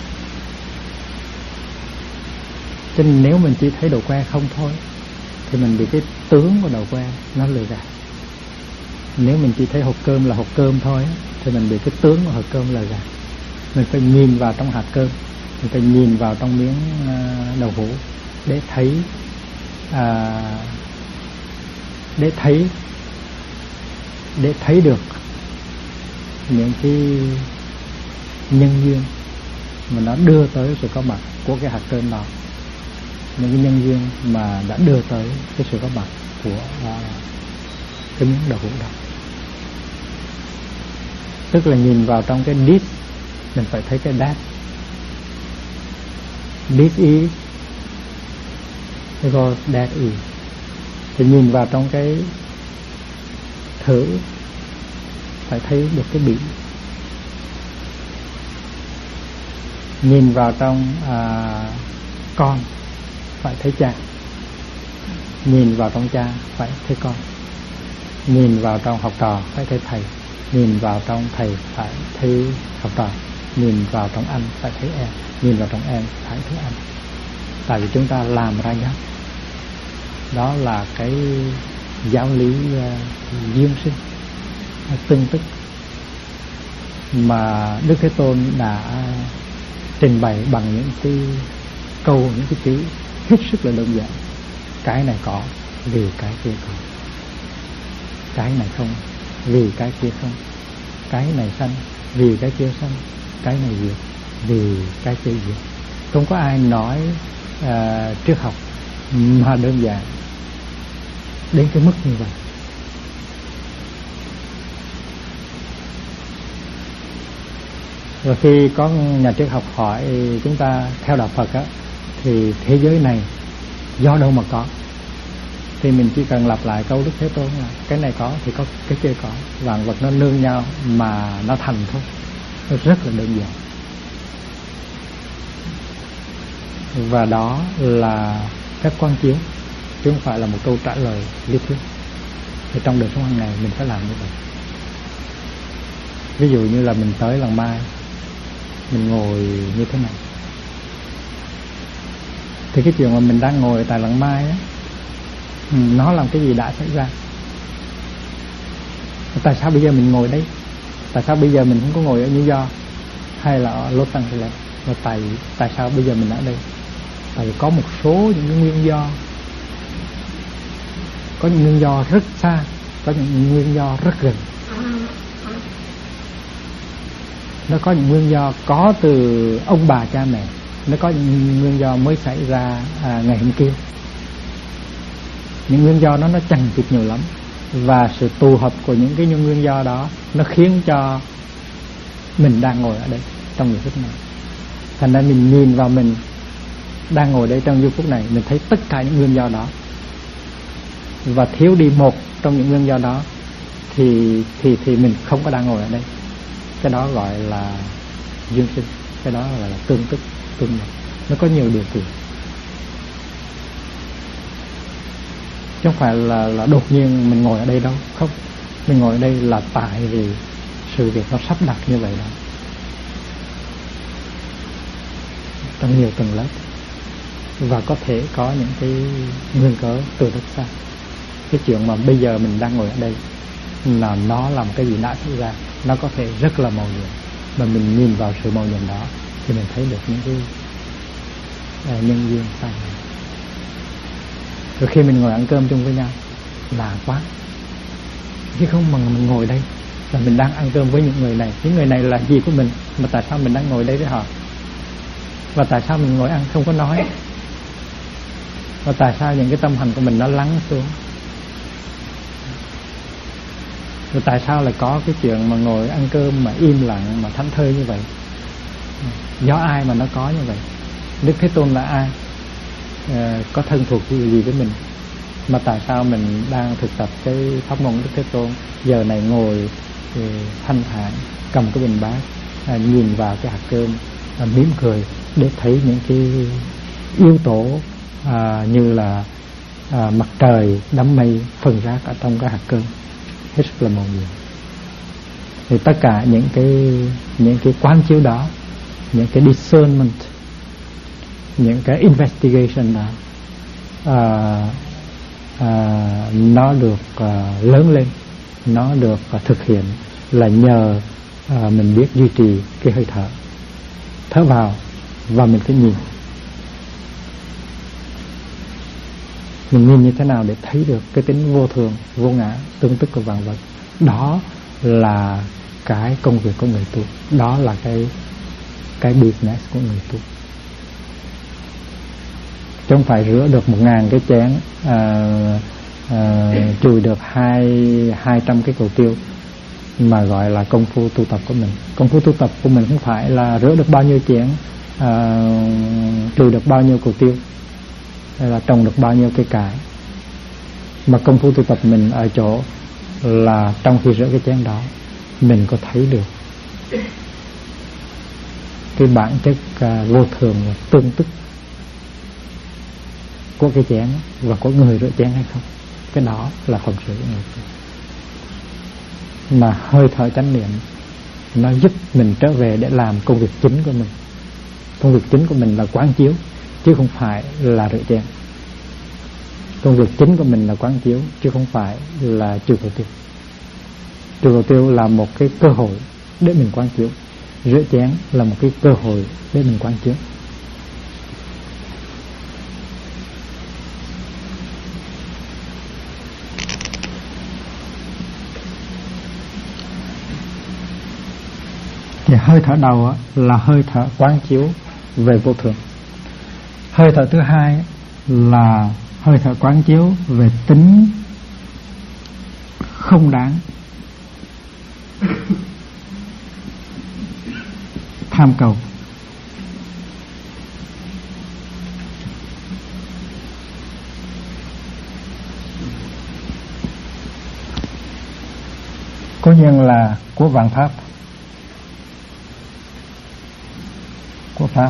Cho nên nếu mình chỉ thấy đậu que không thôi thì mình bị cái tướng của đậu que nó lừa gạt. Nếu mình chỉ thấy hột cơm là hột cơm thôi thì mình bị cái tướng của hột cơm lừa gạt. Mình phải nhìn vào trong hạt cơm, mình phải nhìn vào trong miếng đậu hũ để thấy được những cái nhân duyên mà nó đưa tới sự có mặt của cái hạt cơm đó, những cái nhân duyên mà đã đưa tới cái sự có mặt của cái miếng đậu hũ đó. Tức là nhìn vào trong cái this, mình phải thấy cái that. This is because that is. Thì nhìn vào trong cái thử phải thấy được cái bị. Nhìn vào trong con phải thấy cha. Nhìn vào trong cha phải thấy con. Nhìn vào trong học trò phải thấy thầy. Nhìn vào trong thầy phải thấy học trò. Nhìn vào trong anh phải thấy em. Nhìn vào trong em phải thấy anh. Tại vì chúng ta làm ra nhau. Đó là cái giáo lý duyên sinh, tương tức mà Đức Thế Tôn đã trình bày bằng những cái câu, những cái chữ hết sức là đơn giản. Cái này có vì cái kia có, cái này không vì cái kia không, cái này sanh vì cái kia sanh, cái này diệt vì cái kia diệt. Không có ai nói triết học mà đơn giản đến cái mức như vậy. Rồi khi có nhà triết học hỏi chúng ta theo đạo Phật á, thì thế giới này do đâu mà có, thì mình chỉ cần lặp lại câu Đức Thế Tôn là cái này có thì có cái kia có, vạn vật nó nương nhau mà nó thành thôi. Nó rất là đơn giản. Và đó là các quan chiếu, chứ không phải là một câu trả lời lý thuyết. Thì trong đời sống hàng ngày mình phải làm như vậy. Ví dụ như là mình tới Làng Mai, mình ngồi như thế này, thì cái chuyện mà mình đang ngồi tại Làng Mai á, nó làm cái gì đã xảy ra. Tại sao bây giờ mình ngồi đây? Tại sao bây giờ mình không có ngồi ở New York hay là ở Los Angeles? Và tại sao bây giờ mình ở đây? Tại vì có một số những cái nguyên do. Có những nguyên do rất xa, có những nguyên do rất gần. Nó có những nguyên do có từ ông bà cha mẹ, nó có những nguyên do mới xảy ra ngày hôm kia. Những nguyên do đó nó chằng chịt nhiều lắm. Và sự tụ hợp của những cái nguyên do đó nó khiến cho mình đang ngồi ở đây trong giây phút này. Thành ra mình nhìn vào mình đang ngồi đây trong giây phút này, mình thấy tất cả những nguyên do đó, và thiếu đi một trong những nguyên do đó thì mình không có đang ngồi ở đây. Cái đó gọi là duyên sinh, cái đó gọi là tương tức, tương đồng. Nó có nhiều điều kiện, chứ không phải là đột nhiên mình ngồi ở đây đâu. Không, mình ngồi ở đây là tại vì sự việc nó sắp đặt như vậy đó, trong nhiều tầng lớp, và có thể có những cái nguyên cớ từ rất xa. Cái chuyện mà bây giờ mình đang ngồi ở đây là nó làm cái gì đã xảy ra, nó có thể rất là màu nhiệm, mà mình nhìn vào sự màu nhiệm đó thì mình thấy được những cái nhân duyên sai. Rồi khi mình ngồi ăn cơm chung với nhau là quá, chứ không mà mình ngồi đây là mình đang ăn cơm với những người này. Những người này là gì của mình, mà tại sao mình đang ngồi đây với họ? Và tại sao mình ngồi ăn không có nói? Và tại sao những cái tâm hành của mình nó lắng xuống? Và tại sao lại có cái chuyện mà ngồi ăn cơm mà im lặng, mà thảnh thơi như vậy? Do ai mà nó có như vậy? Đức Thế Tôn là ai? Có thân thuộc gì với mình? Mà tại sao mình đang thực tập cái pháp môn Đức Thế Tôn, giờ này ngồi thanh thản, cầm cái bình bát, nhìn vào cái hạt cơm, mỉm cười, để thấy những cái yếu tố như là mặt trời, đám mây, phần rác ở trong cái hạt cơm, hết sức là màu nhiệm. Thì tất cả những cái quán chiếu đó, những cái discernment, những cái investigation đó, nó được lớn lên, nó được thực hiện là nhờ mình biết duy trì cái hơi thở. Thở vào và mình phải nhìn. Mình nhìn như thế nào để thấy được cái tính vô thường, vô ngã, tương tức của vạn vật. Đó là cái công việc của người tu. Đó là cái business của người tu. Chứ không phải rửa được 1000 cái chén, chùi được 200 cái cầu tiêu mà gọi là công phu tu tập của mình. Công phu tu tập của mình không phải là rửa được bao nhiêu chén, chùi được bao nhiêu cầu tiêu, hay là trồng được bao nhiêu cây cải. Mà công phu tu tập mình ở chỗ là trong khi rửa cái chén đó, mình có thấy được cái bản chất vô thường và tương tức của cái chén và của người rửa chén hay không. Cái đó là phận sự của người tu. Mà hơi thở chánh niệm nó giúp mình trở về để làm công việc chính của mình. Công việc chính của mình là quán chiếu, chứ không phải là rửa chén. Công việc chính của mình là quán chiếu, chứ không phải là chùi cầu tiêu. Chùi cầu tiêu là một cái cơ hội để mình quán chiếu, rửa chén là một cái cơ hội để mình quán chiếu. Thì hơi thở đầu là hơi thở quán chiếu về vô thường. Hơi thở thứ hai là hơi thở quán chiếu về tính không đáng, tham cầu. Có nhiên là của vạn pháp, của pháp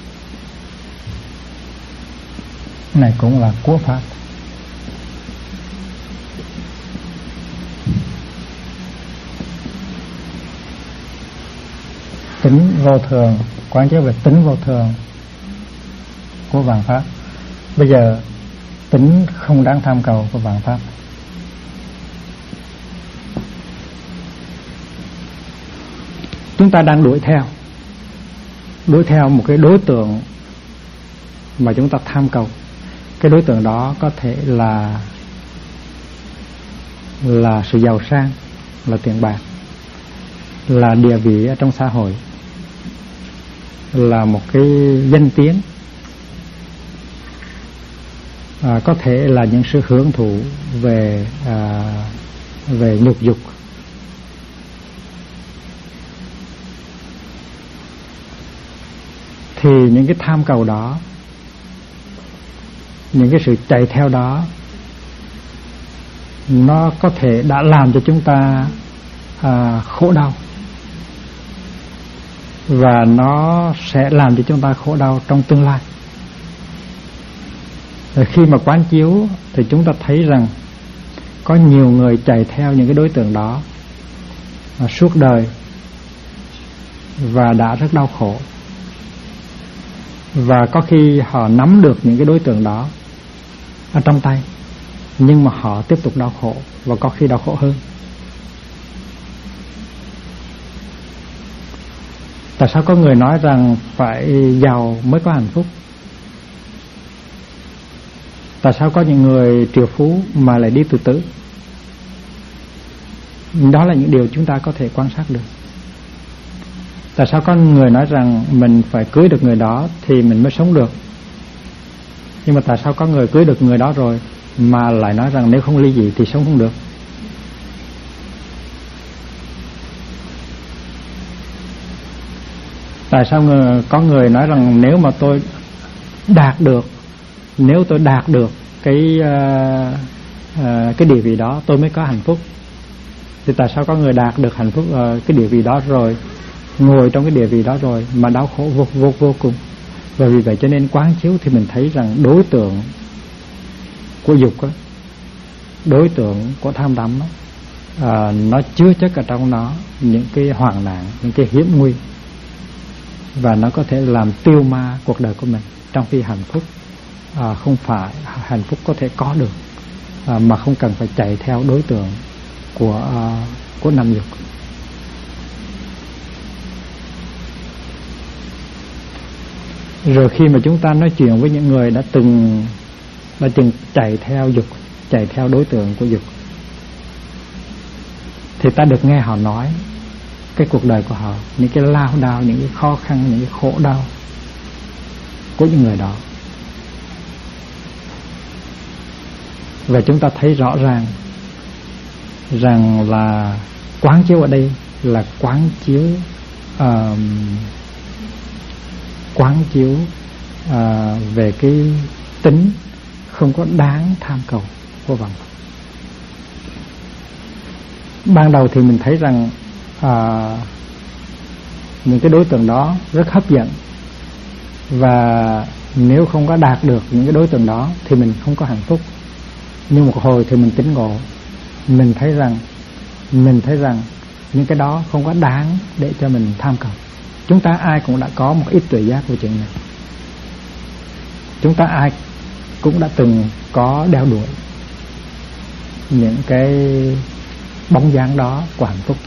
này cũng là của pháp. Tính vô thường, quán chiếu về tính vô thường của vạn pháp. Bây giờ tính không đáng tham cầu của vạn pháp. Chúng ta đang đuổi theo một cái đối tượng mà chúng ta tham cầu. Cái đối tượng đó có thể là sự giàu sang, là tiền bạc, là địa vị ở trong xã hội, là một cái danh tiếng, có thể là những sự hưởng thụ về nhục dục. Thì những cái tham cầu đó, những cái sự chạy theo đó, nó có thể đã làm cho chúng ta khổ đau, và nó sẽ làm cho chúng ta khổ đau trong tương lai. Rồi khi mà quán chiếu thì chúng ta thấy rằng có nhiều người chạy theo những cái đối tượng đó suốt đời và đã rất đau khổ. Và có khi họ nắm được những cái đối tượng đó ở trong tay, nhưng mà họ tiếp tục đau khổ, và có khi đau khổ hơn. Tại sao có người nói rằng phải giàu mới có hạnh phúc? Tại sao có những người triệu phú mà lại đi tự tử? Đó là những điều chúng ta có thể quan sát được. Tại sao có người nói rằng mình phải cưới được người đó thì mình mới sống được? Nhưng mà tại sao có người cưới được người đó rồi mà lại nói rằng nếu không ly dị thì sống không được? Tại sao có người nói rằng nếu mà tôi đạt được cái địa vị đó tôi mới có hạnh phúc? Thì tại sao có người đạt được hạnh phúc cái địa vị đó rồi, ngồi trong cái địa vị đó rồi mà đau khổ vô cùng? Và vì vậy cho nên quán chiếu thì mình thấy rằng đối tượng của dục đó, đối tượng của tham đắm đó, nó chứa chất ở trong nó những cái hoạn nạn, những cái hiểm nguy, và nó có thể làm tiêu ma cuộc đời của mình. Trong khi hạnh phúc không phải, hạnh phúc có thể có được mà không cần phải chạy theo đối tượng của năm dục. Rồi khi mà chúng ta nói chuyện với những người đã từng chạy theo dục, chạy theo đối tượng của dục, thì ta được nghe họ nói cái cuộc đời của họ, những cái lao đao, những cái khó khăn, những cái khổ đau của những người đó. Và chúng ta thấy rõ ràng rằng là quán chiếu ở đây là quán chiếu về cái tính không có đáng tham cầu của vọng. Ban đầu thì mình thấy rằng những cái đối tượng đó rất hấp dẫn, và nếu không có đạt được những cái đối tượng đó thì mình không có hạnh phúc. Nhưng một hồi thì mình tỉnh ngộ, mình thấy rằng những cái đó không có đáng để cho mình tham cầu. Chúng ta ai cũng đã có một ít tuệ giác về chuyện này. Chúng ta ai cũng đã từng có đeo đuổi những cái bóng dáng đó của hạnh phúc.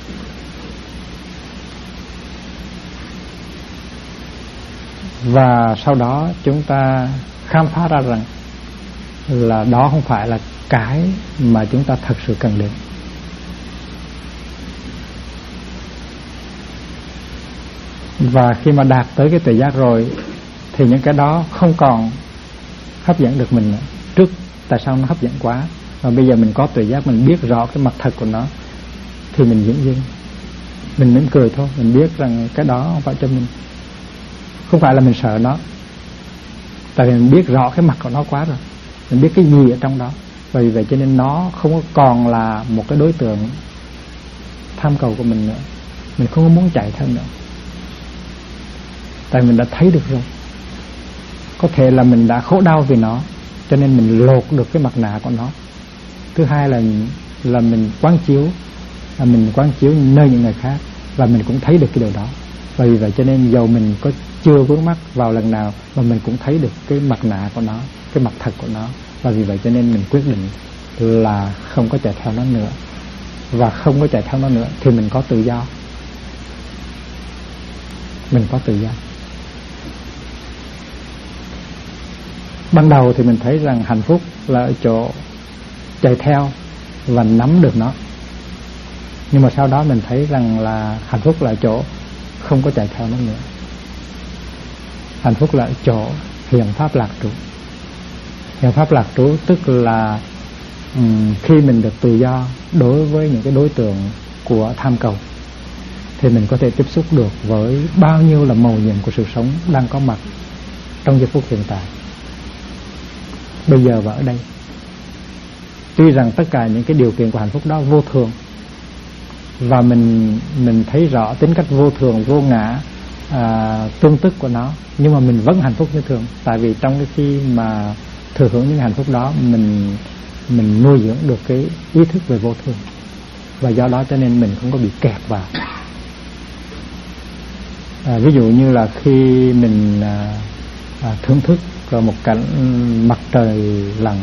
Và sau đó chúng ta khám phá ra rằng là đó không phải là cái mà chúng ta thật sự cần đến. Và khi mà đạt tới cái tuệ giác rồi thì những cái đó không còn hấp dẫn được mình nữa. Trước tại sao nó hấp dẫn quá, và bây giờ mình có tuệ giác, mình biết rõ cái mặt thật của nó thì mình dững dưng, mình mỉm cười thôi. Mình biết rằng cái đó không phải cho mình, không phải là mình sợ nó, tại vì mình biết rõ cái mặt của nó quá rồi, mình biết cái gì ở trong đó. Và vì vậy cho nên nó không còn là một cái đối tượng tham cầu của mình nữa. Mình không có muốn chạy theo nữa, tại mình đã thấy được rồi. Có thể là mình đã khổ đau vì nó, cho nên mình lột được cái mặt nạ của nó. Thứ hai là mình quán chiếu, nơi những người khác, và mình cũng thấy được cái điều đó. Và vì vậy cho nên dầu mình có chưa vướng mắc vào lần nào mà mình cũng thấy được cái mặt nạ của nó, cái mặt thật của nó. Và vì vậy cho nên mình quyết định là không có chạy theo nó nữa. Và không có chạy theo nó nữa thì mình có tự do. Mình có tự do. Ban đầu thì mình thấy rằng hạnh phúc là ở chỗ chạy theo và nắm được nó. Nhưng mà sau đó mình thấy rằng là hạnh phúc là ở chỗ không có chạy theo nó nữa. Hạnh phúc là ở chỗ hiện pháp lạc trú. Hiện pháp lạc trú tức là khi mình được tự do đối với những cái đối tượng của tham cầu thì mình có thể tiếp xúc được với bao nhiêu là màu nhiệm của sự sống đang có mặt trong giây phút hiện tại, bây giờ và ở đây. Tuy rằng tất cả những cái điều kiện của hạnh phúc đó vô thường, và mình thấy rõ tính cách vô thường, vô ngã, tương tức của nó, nhưng mà mình vẫn hạnh phúc như thường. Tại vì trong cái khi mà thừa hưởng những hạnh phúc đó, mình nuôi dưỡng được cái ý thức về vô thường, và do đó cho nên mình không có bị kẹt vào. Ví dụ như là khi mình thưởng thức một cảnh mặt trời lặn,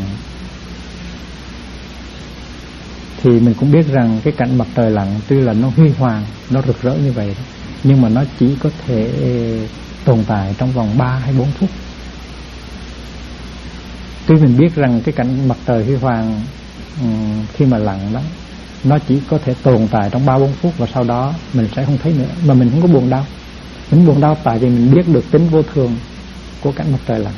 thì mình cũng biết rằng cái cảnh mặt trời lặn tuy là nó huy hoàng, nó rực rỡ như vậy đó, nhưng mà nó chỉ có thể tồn tại trong vòng 3 hay 4 phút. Tuy mình biết rằng cái cảnh mặt trời huy hoàng khi mà lặn đó nó chỉ có thể tồn tại trong 3-4 phút và sau đó mình sẽ không thấy nữa, mà mình không có buồn đau. Mình buồn đau tại vì mình biết được tính vô thường của cảnh mặt trời lặn.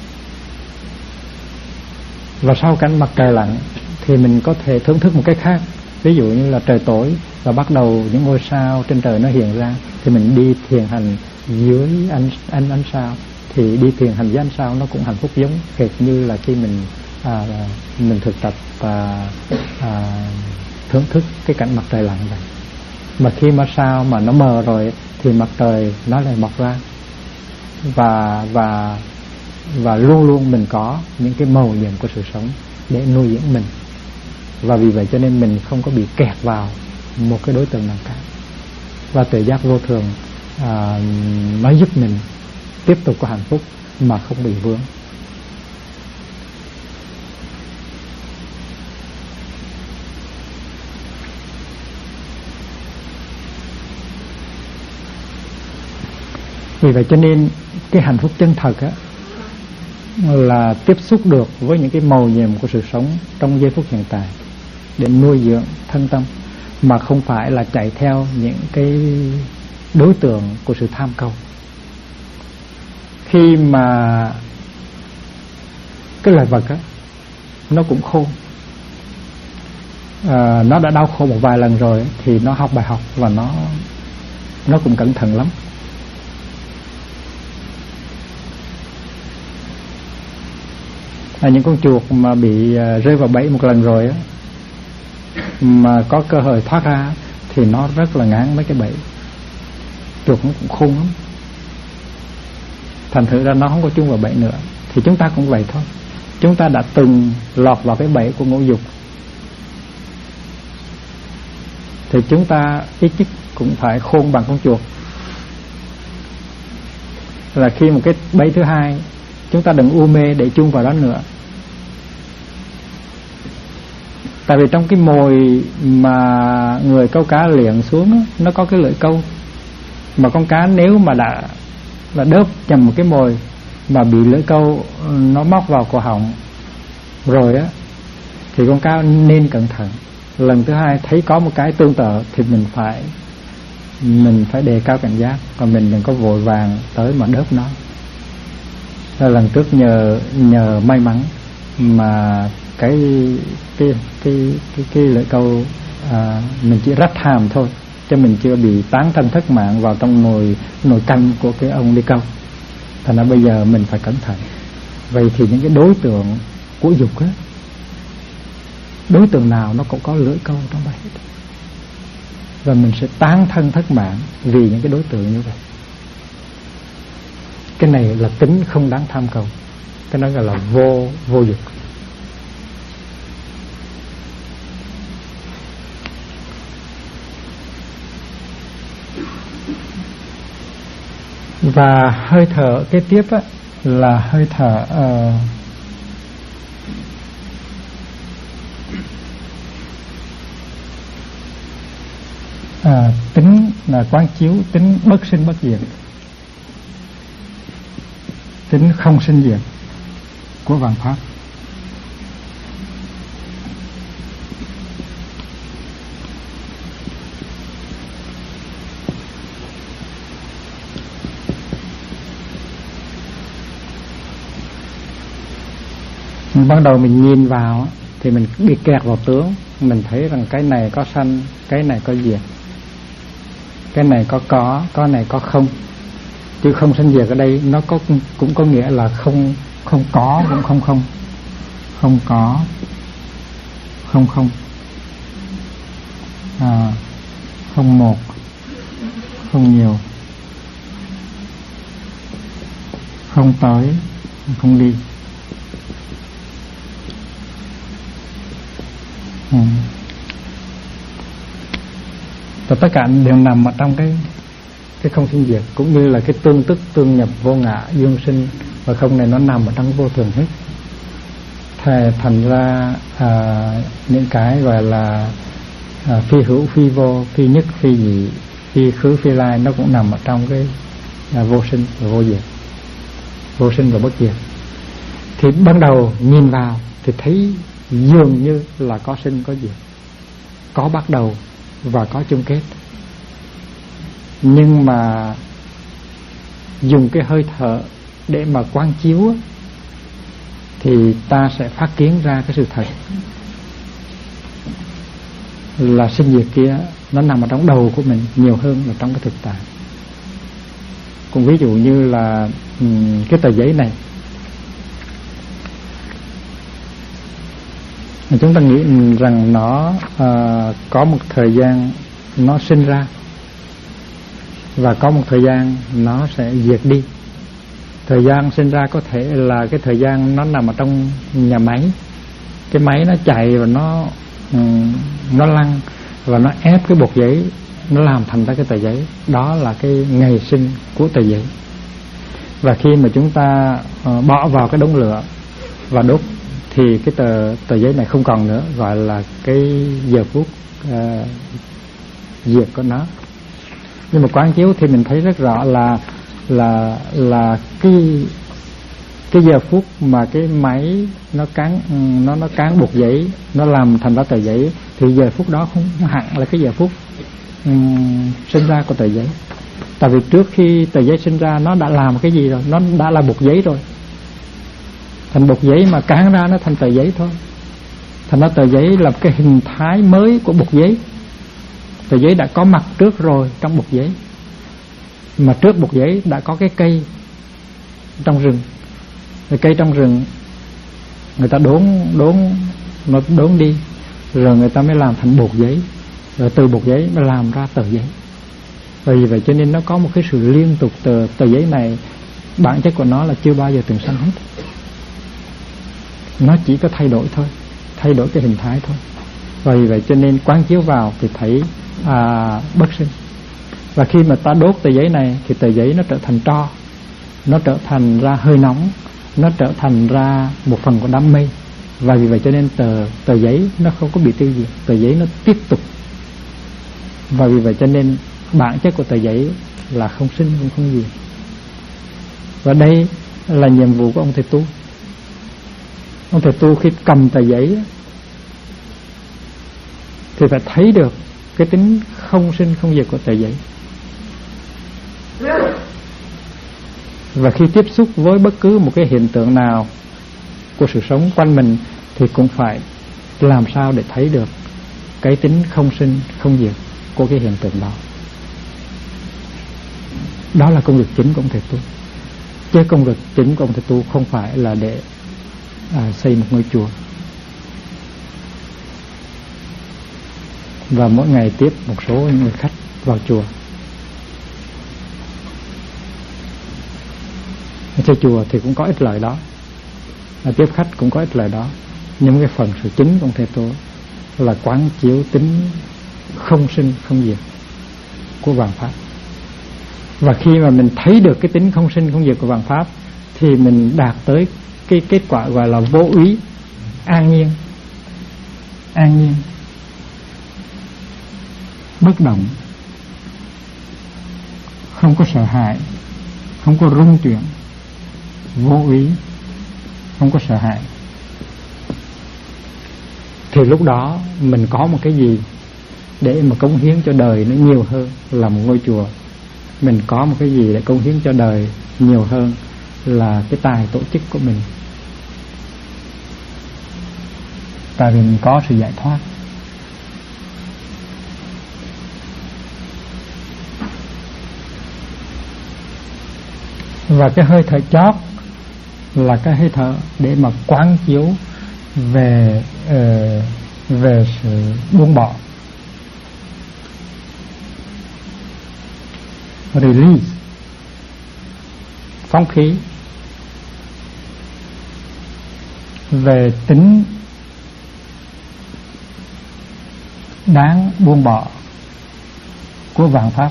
Và sau cảnh mặt trời lặn thì mình có thể thưởng thức một cái khác. Ví dụ như là trời tối và bắt đầu những ngôi sao trên trời nó hiện ra, thì mình đi thiền hành dưới ánh sao, thì đi thiền hành dưới ánh sao nó cũng hạnh phúc giống hệt như là khi mình thực tập thưởng thức cái cảnh mặt trời lặn vậy. Mà khi mà sao mà nó mờ rồi thì mặt trời nó lại mọc ra, và luôn luôn mình có những cái màu nhiệm của sự sống để nuôi dưỡng mình. Và vì vậy cho nên mình không có bị kẹt vào một cái đối tượng nào cả. Và tuệ giác vô thường nó giúp mình tiếp tục có hạnh phúc mà không bị vướng. Vì vậy cho nên cái hạnh phúc chân thật á, là tiếp xúc được với những cái màu nhiệm của sự sống trong giây phút hiện tại để nuôi dưỡng thân tâm, mà không phải là chạy theo những cái đối tượng của sự tham cầu. Khi mà cái loài vật á, nó cũng khôn, nó đã đau khổ một vài lần rồi thì nó học bài học và nó cũng cẩn thận lắm. Những con chuột mà bị rơi vào bẫy một lần rồi á, mà có cơ hội thoát ra thì nó rất là ngán mấy cái bẫy. Chuột nó cũng khôn lắm, thành thử ra nó không có chung vào bẫy nữa. Thì chúng ta cũng vậy thôi. Chúng ta đã từng lọt vào cái bẫy của ngũ dục, thì chúng ta ít nhất cũng phải khôn bằng con chuột, là khi một cái bẫy thứ hai chúng ta đừng u mê để chung vào đó nữa. Tại vì trong cái mồi mà người câu cá liệng xuống, nó có cái lưỡi câu, mà con cá nếu mà đã đớp chầm một cái mồi mà bị lưỡi câu nó móc vào cổ họng rồi á, thì con cá nên cẩn thận. Lần thứ hai thấy có một cái tương tự thì mình phải đề cao cảnh giác, còn mình đừng có vội vàng tới mà đớp nó. Lần trước nhờ may mắn mà cái lưỡi câu mình chỉ rách hàm thôi, chứ mình chưa bị tán thân thất mạng vào trong nồi canh của cái ông đi câu. Thành ra bây giờ mình phải cẩn thận. Vậy thì những cái đối tượng của dục á, đối tượng nào nó cũng có lưỡi câu trong đó hết, và mình sẽ tán thân thất mạng vì những cái đối tượng như vậy. Cái này là tính không đáng tham cầu, cái đó gọi là vô dục. Và hơi thở kế tiếp á, là hơi thở tính là quán chiếu tính bất sinh bất diệt, tính không sinh diệt của vạn pháp. Ban đầu mình nhìn vào thì mình bị kẹt vào tướng, mình thấy rằng cái này có sanh, cái này có diệt, cái này có này có không. Chứ không sanh diệt ở đây nó cũng có nghĩa là không có cũng không có không không một không nhiều, không tới không đi. Và tất cả đều nằm ở trong cái không sinh diệt, cũng như là cái tương tức tương nhập vô ngã dương sinh và không này, nó nằm ở trong vô thường hết. Thành ra những cái gọi là phi hữu phi vô, phi nhất phi dị, phi khứ phi lai, nó cũng nằm ở trong cái vô sinh và vô diệt, vô sinh và bất diệt. Thì ban đầu nhìn vào thì thấy dường như là có sinh có diệt, có bắt đầu và có chung kết. Nhưng mà dùng cái hơi thở để mà quán chiếu thì ta sẽ phát kiến ra cái sự thật là sinh diệt kia nó nằm ở trong đầu của mình nhiều hơn là trong cái thực tại. Cũng ví dụ như là cái tờ giấy này, chúng ta nghĩ rằng nó có một thời gian nó sinh ra và có một thời gian nó sẽ diệt đi. Thời gian sinh ra có thể là cái thời gian nó nằm ở trong nhà máy, cái máy nó chạy và nó lăn và nó ép cái bột giấy, nó làm thành ra cái tờ giấy. Đó là cái ngày sinh của tờ giấy. Và khi mà chúng ta bỏ vào cái đống lửa và đốt thì cái tờ giấy này không còn nữa, gọi là cái giờ phút diệt của nó. Nhưng mà quán chiếu thì mình thấy rất rõ là cái giờ phút mà cái máy nó cán bột giấy, nó làm thành ra tờ giấy, thì giờ phút đó không hẳn là cái giờ phút sinh ra của tờ giấy. Tại vì trước khi tờ giấy sinh ra nó đã làm cái gì rồi, nó đã là bột giấy rồi. Thành bột giấy mà cán ra nó thành tờ giấy thôi. Thành ra tờ giấy là cái hình thái mới của bột giấy. Tờ giấy đã có mặt trước rồi trong bột giấy, mà trước bột giấy đã có cái cây trong rừng. Cái cây trong rừng người ta đốn đi, rồi người ta mới làm thành bột giấy, rồi từ bột giấy mới làm ra tờ giấy. Vì vậy cho nên nó có một cái sự liên tục. Tờ giấy này bản chất của nó là chưa bao giờ từng sanh hết, nó chỉ có thay đổi thôi, thay đổi cái hình thái thôi. Vì vậy cho nên quán chiếu vào thì thấy bất sinh. Và khi mà ta đốt tờ giấy này thì tờ giấy nó trở thành tro, nó trở thành ra hơi nóng, nó trở thành ra một phần của đám mây. Và vì vậy cho nên tờ giấy nó không có bị tiêu diệt, tờ giấy nó tiếp tục. Và vì vậy cho nên bản chất của tờ giấy là không sinh cũng không diệt. Và đây là nhiệm vụ của ông thầy tu. Ông thầy tu khi cầm tờ giấy thì phải thấy được cái tính không sinh không diệt của tờ giấy. Và khi tiếp xúc với bất cứ một cái hiện tượng nào của sự sống quanh mình thì cũng phải làm sao để thấy được cái tính không sinh không diệt của cái hiện tượng đó. Đó là công việc chính của ông thầy tu. Chứ công việc chính của ông thầy tu không phải là để xây một ngôi chùa và mỗi ngày tiếp một số người khách vào chùa. Xây chùa thì cũng có ích lợi đó, tiếp khách cũng có ích lợi đó, nhưng cái phần sự chính của ông thầy tu là quán chiếu tính không sinh không diệt của vạn pháp. Và khi mà mình thấy được cái tính không sinh không diệt của vạn pháp thì mình đạt tới cái kết quả gọi là vô úy, an nhiên, bất động, không có sợ hãi, không có rung chuyển, vô úy, không có sợ hãi. Thì lúc đó mình có một cái gì để mà cống hiến cho đời nó nhiều hơn là một ngôi chùa. Mình có một cái gì để cống hiến cho đời nhiều hơn là cái tài tổ chức của mình. Tại vì mình có sự giải thoát. Và cái hơi thở chót là cái hơi thở để mà quán chiếu về sự buông bỏ, release, phóng khí, về tính đáng buông bỏ của vạn pháp.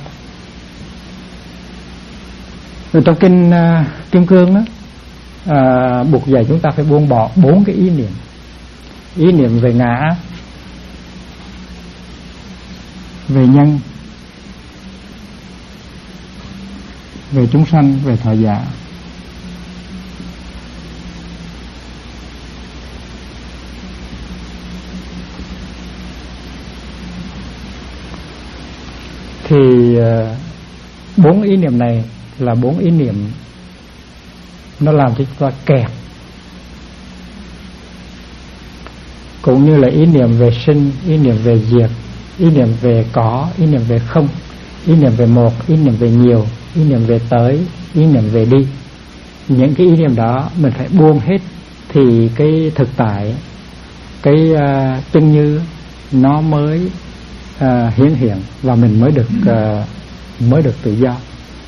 Rồi trong kinh Kim Cương đó, buộc dạy chúng ta phải buông bỏ 4 cái ý niệm. Ý niệm về ngã, về nhân, về chúng sanh, về thọ giả. thì 4 ý niệm này là 4 ý niệm nó làm cho chúng ta kẹt, cũng như là ý niệm về sinh, ý niệm về diệt, ý niệm về có, ý niệm về không, ý niệm về một, ý niệm về nhiều, ý niệm về tới, ý niệm về đi. Những cái ý niệm đó mình phải buông hết thì cái thực tại, cái chân như nó mới hiển hiện và mình mới được tự do.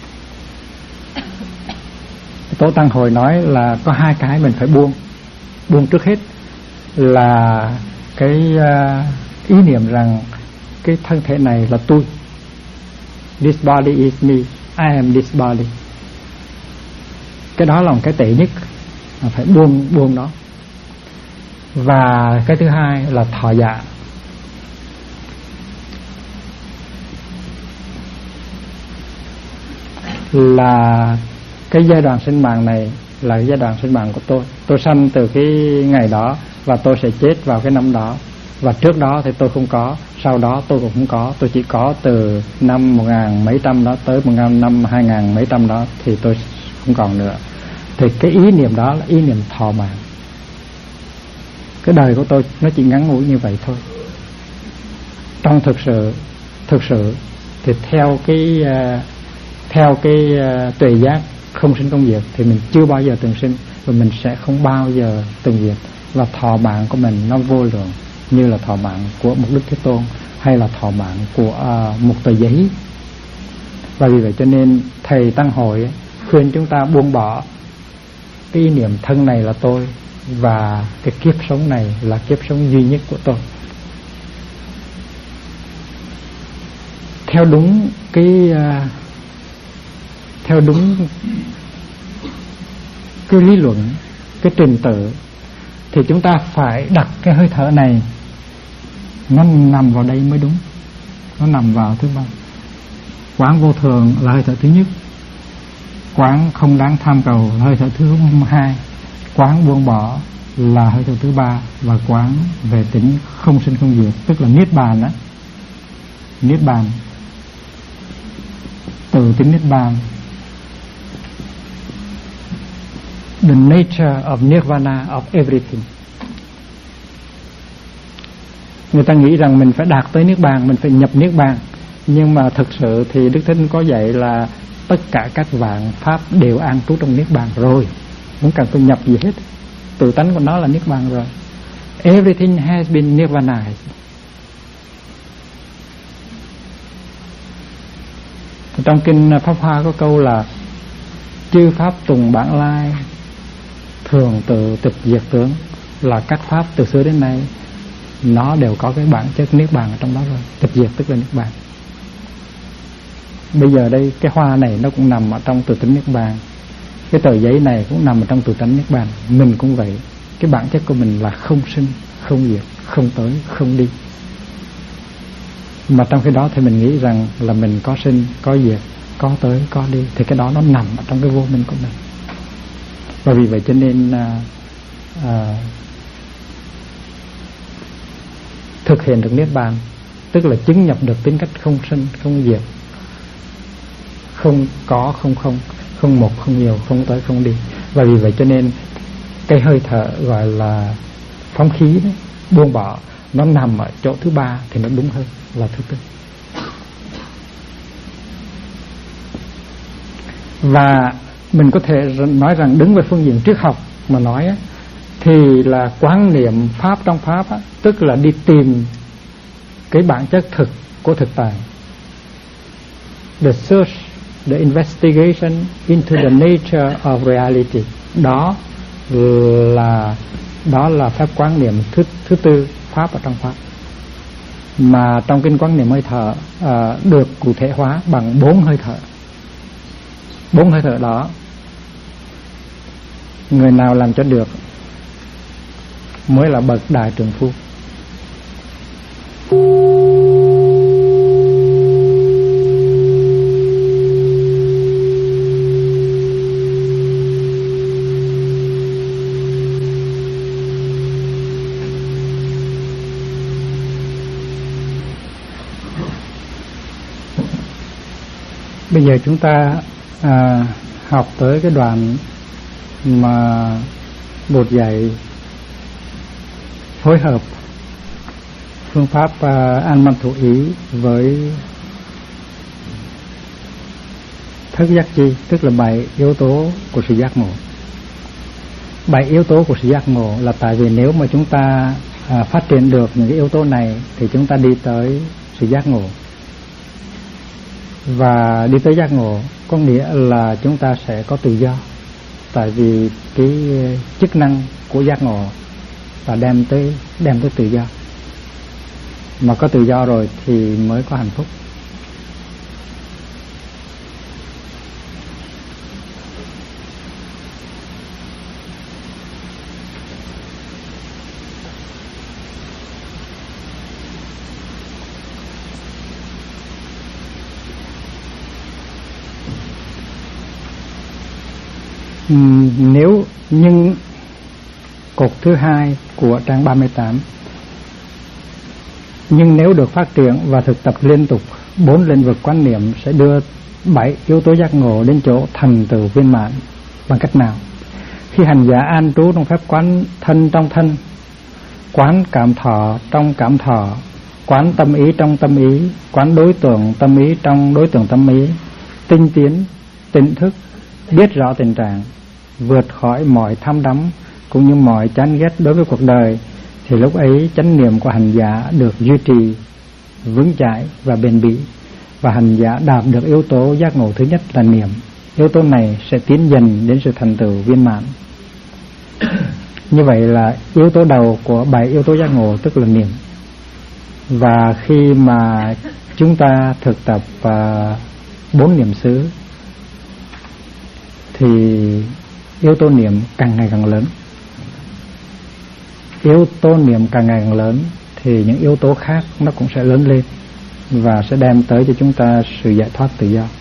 Tổ Tăng hồi nói là có 2 cái mình phải buông trước hết là cái ý niệm rằng cái thân thể này là tôi. This body is me, I am this body. Cái đó là một cái tệ nhất, phải buông nó. Và cái thứ hai là thọ dạ. Là cái giai đoạn sinh mạng này là giai đoạn sinh mạng của tôi. Tôi sanh từ cái ngày đó và tôi sẽ chết vào cái năm đó. Và trước đó thì tôi không có, sau đó tôi cũng không có. Tôi chỉ có từ năm 1000 mấy trăm đó tới năm 2000 mấy trăm đó thì tôi không còn nữa. Thì cái ý niệm đó là ý niệm thọ mạng. Cái đời của tôi nó chỉ ngắn ngủi như vậy thôi. Trong thực sự thì theo cái tuệ giác không sinh không diệt thì mình chưa bao giờ từng sinh và mình sẽ không bao giờ từng diệt. Và thọ mạng của mình nó vô lượng, như là thọ mạng của một Đức Thế Tôn hay là thọ mạng của một tờ giấy. Và vì vậy cho nên thầy Tăng Hội khuyên chúng ta buông bỏ cái ý niệm thân này là tôi và cái kiếp sống này là kiếp sống duy nhất của tôi. Theo đúng cái lý luận, cái trình tự thì chúng ta phải đặt cái hơi thở này nó nằm vào đây mới đúng. Nó nằm vào thứ ba. Quán vô thường là hơi thở thứ nhất, quán không đáng tham cầu là hơi thở thứ hai, quán buông bỏ là hơi thở thứ ba, và quán về tính không sinh không diệt, tức là niết bàn đó. Niết bàn, từ tính niết bàn, the nature of nirvana of everything. Người ta nghĩ rằng mình phải đạt tới niết bàn, mình phải nhập niết bàn, nhưng mà thực sự thì Đức Thích có dạy là tất cả các vạn pháp đều an trú trong niết bàn rồi, không cần tôi nhập gì hết, tự tánh của nó là niết bàn rồi. Everything has been nirvanized. Trong kinh Pháp Hoa có câu là chư pháp tùng bản lai, thường tự tịch diệt tướng, là các pháp từ xưa đến nay nó đều có cái bản chất niết bàn ở trong đó rồi. Tịch diệt tức là niết bàn. Bây giờ đây cái hoa này nó cũng nằm ở trong tự tánh niết bàn, cái tờ giấy này cũng nằm ở trong tự tánh niết bàn. Mình cũng vậy, cái bản chất của mình là không sinh không diệt, không tới không đi. Mà trong khi đó thì mình nghĩ rằng là mình có sinh có diệt, có tới có đi, thì cái đó nó nằm ở trong cái vô minh của mình. Và vì vậy cho nên thực hiện được niết bàn tức là chứng nhập được tính cách không sinh không diệt, không có không không, không một không nhiều, không tới không đi. Và vì vậy cho nên cái hơi thở gọi là phóng khí đấy, buông bỏ, nó nằm ở chỗ thứ ba thì nó đúng hơn là thứ tư. Và mình có thể nói rằng đứng về phương diện triết học mà nói á, thì là quán niệm pháp trong pháp á, tức là đi tìm cái bản chất thực của thực tại. The search, the investigation into the nature of reality. Đó là pháp quán niệm thứ tư, pháp ở trong pháp. Mà trong kinh quán niệm hơi thở được cụ thể hóa bằng 4 hơi thở. 4 hơi thở đó, người nào làm cho được mới là bậc đại trượng phu. Bây giờ chúng ta học tới cái đoạn mà Bụt dạy phối hợp phương pháp an manh thủ ý với thức giác chi, tức là 7 yếu tố của sự giác ngộ. 7 yếu tố của sự giác ngộ là tại vì nếu mà chúng ta phát triển được những cái yếu tố này thì chúng ta đi tới sự giác ngộ. Và đi tới giác ngộ có nghĩa là chúng ta sẽ có tự do, tại vì cái chức năng của giác ngộ là đem tới tự do. Mà có tự do rồi thì mới có hạnh phúc. Nhưng cột thứ hai của trang 38, nhưng nếu được phát triển và thực tập liên tục 4 lĩnh vực quán niệm sẽ đưa 7 yếu tố giác ngộ đến chỗ thành tựu viên mãn. Bằng cách nào? Khi hành giả an trú trong phép quán thân trong thân, quán cảm thọ trong cảm thọ, quán tâm ý trong tâm ý, quán đối tượng tâm ý trong đối tượng tâm ý, tinh tiến, tỉnh thức, biết rõ tình trạng, vượt khỏi mọi tham đắm cũng như mọi chán ghét đối với cuộc đời, thì lúc ấy chánh niệm của hành giả được duy trì vững chãi và bền bỉ, và hành giả đạt được yếu tố giác ngộ thứ nhất là niệm. Yếu tố này sẽ tiến dần đến sự thành tựu viên mãn. Như vậy là yếu tố đầu của 7 yếu tố giác ngộ tức là niệm. Và khi mà chúng ta thực tập 4 niệm xứ thì yếu tố niệm càng ngày càng lớn. Yếu tố niệm càng ngày càng lớn thì những yếu tố khác nó cũng sẽ lớn lên và sẽ đem tới cho chúng ta sự giải thoát tự do.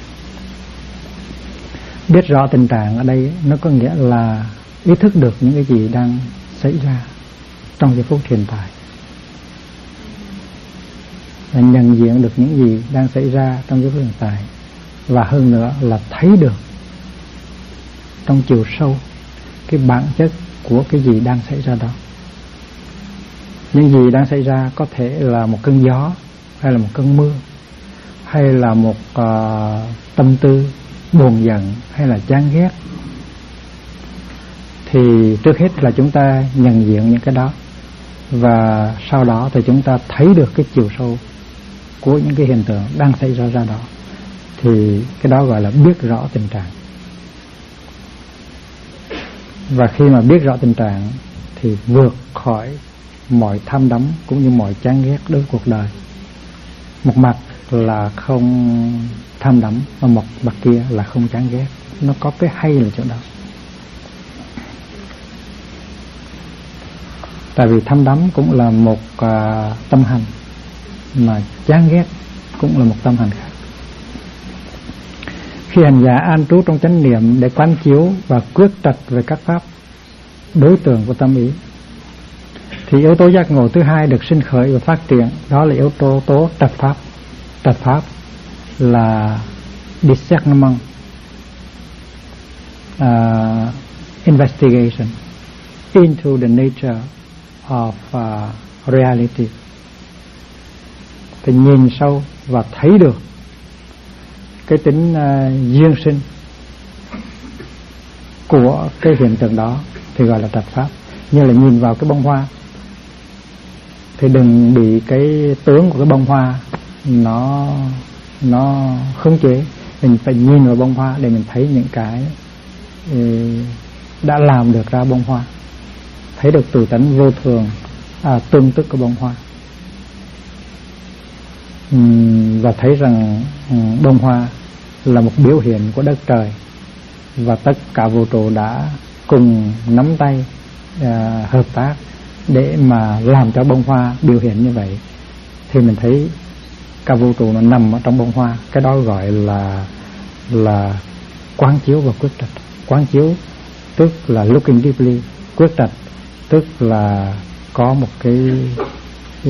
Biết rõ tình trạng ở đây nó có nghĩa là ý thức được những cái gì đang xảy ra trong giây phút hiện tại, và nhận diện được những gì đang xảy ra trong giây phút hiện tại, và hơn nữa là thấy được trong chiều sâu cái bản chất của cái gì đang xảy ra đó. Những gì đang xảy ra có thể là một cơn gió, hay là một cơn mưa, hay là một tâm tư buồn giận, hay là chán ghét. Thì trước hết là chúng ta nhận diện những cái đó, và sau đó thì chúng ta thấy được cái chiều sâu của những cái hiện tượng đang xảy ra đó. Thì cái đó gọi là biết rõ tình trạng. Và khi mà biết rõ tình trạng thì vượt khỏi mọi tham đắm cũng như mọi chán ghét đối với cuộc đời. Một mặt là không tham đắm, và một mặt kia là không chán ghét. Nó có cái hay là chỗ đó. Tại vì tham đắm cũng là một tâm hành, mà chán ghét cũng là một tâm hành khác. Khi hành giả an trú trong chánh niệm để quán chiếu và quyết trạch về các pháp đối tượng của tâm ý, thì yếu tố giác ngộ thứ hai được sinh khởi và phát triển, đó là yếu tố trạch pháp. Trạch pháp là discernment, investigation into the nature of reality. Thì nhìn sâu và thấy được cái tính duyên sinh của cái hiện tượng đó thì gọi là trạch pháp. Như là nhìn vào cái bông hoa thì đừng bị cái tướng của cái bông hoa nó khống chế. Mình phải nhìn vào bông hoa để mình thấy những cái đã làm được ra bông hoa, thấy được từ tánh vô thường tương tức của bông hoa, và thấy rằng bông hoa là một biểu hiện của đất trời, và tất cả vũ trụ đã cùng nắm tay hợp tác để mà làm cho bông hoa biểu hiện như vậy. Thì mình thấy cả vũ trụ nó nằm ở trong bông hoa. Cái đó gọi là quán chiếu và quyết trạch. Quán chiếu tức là looking deeply, quyết trạch tức là có một cái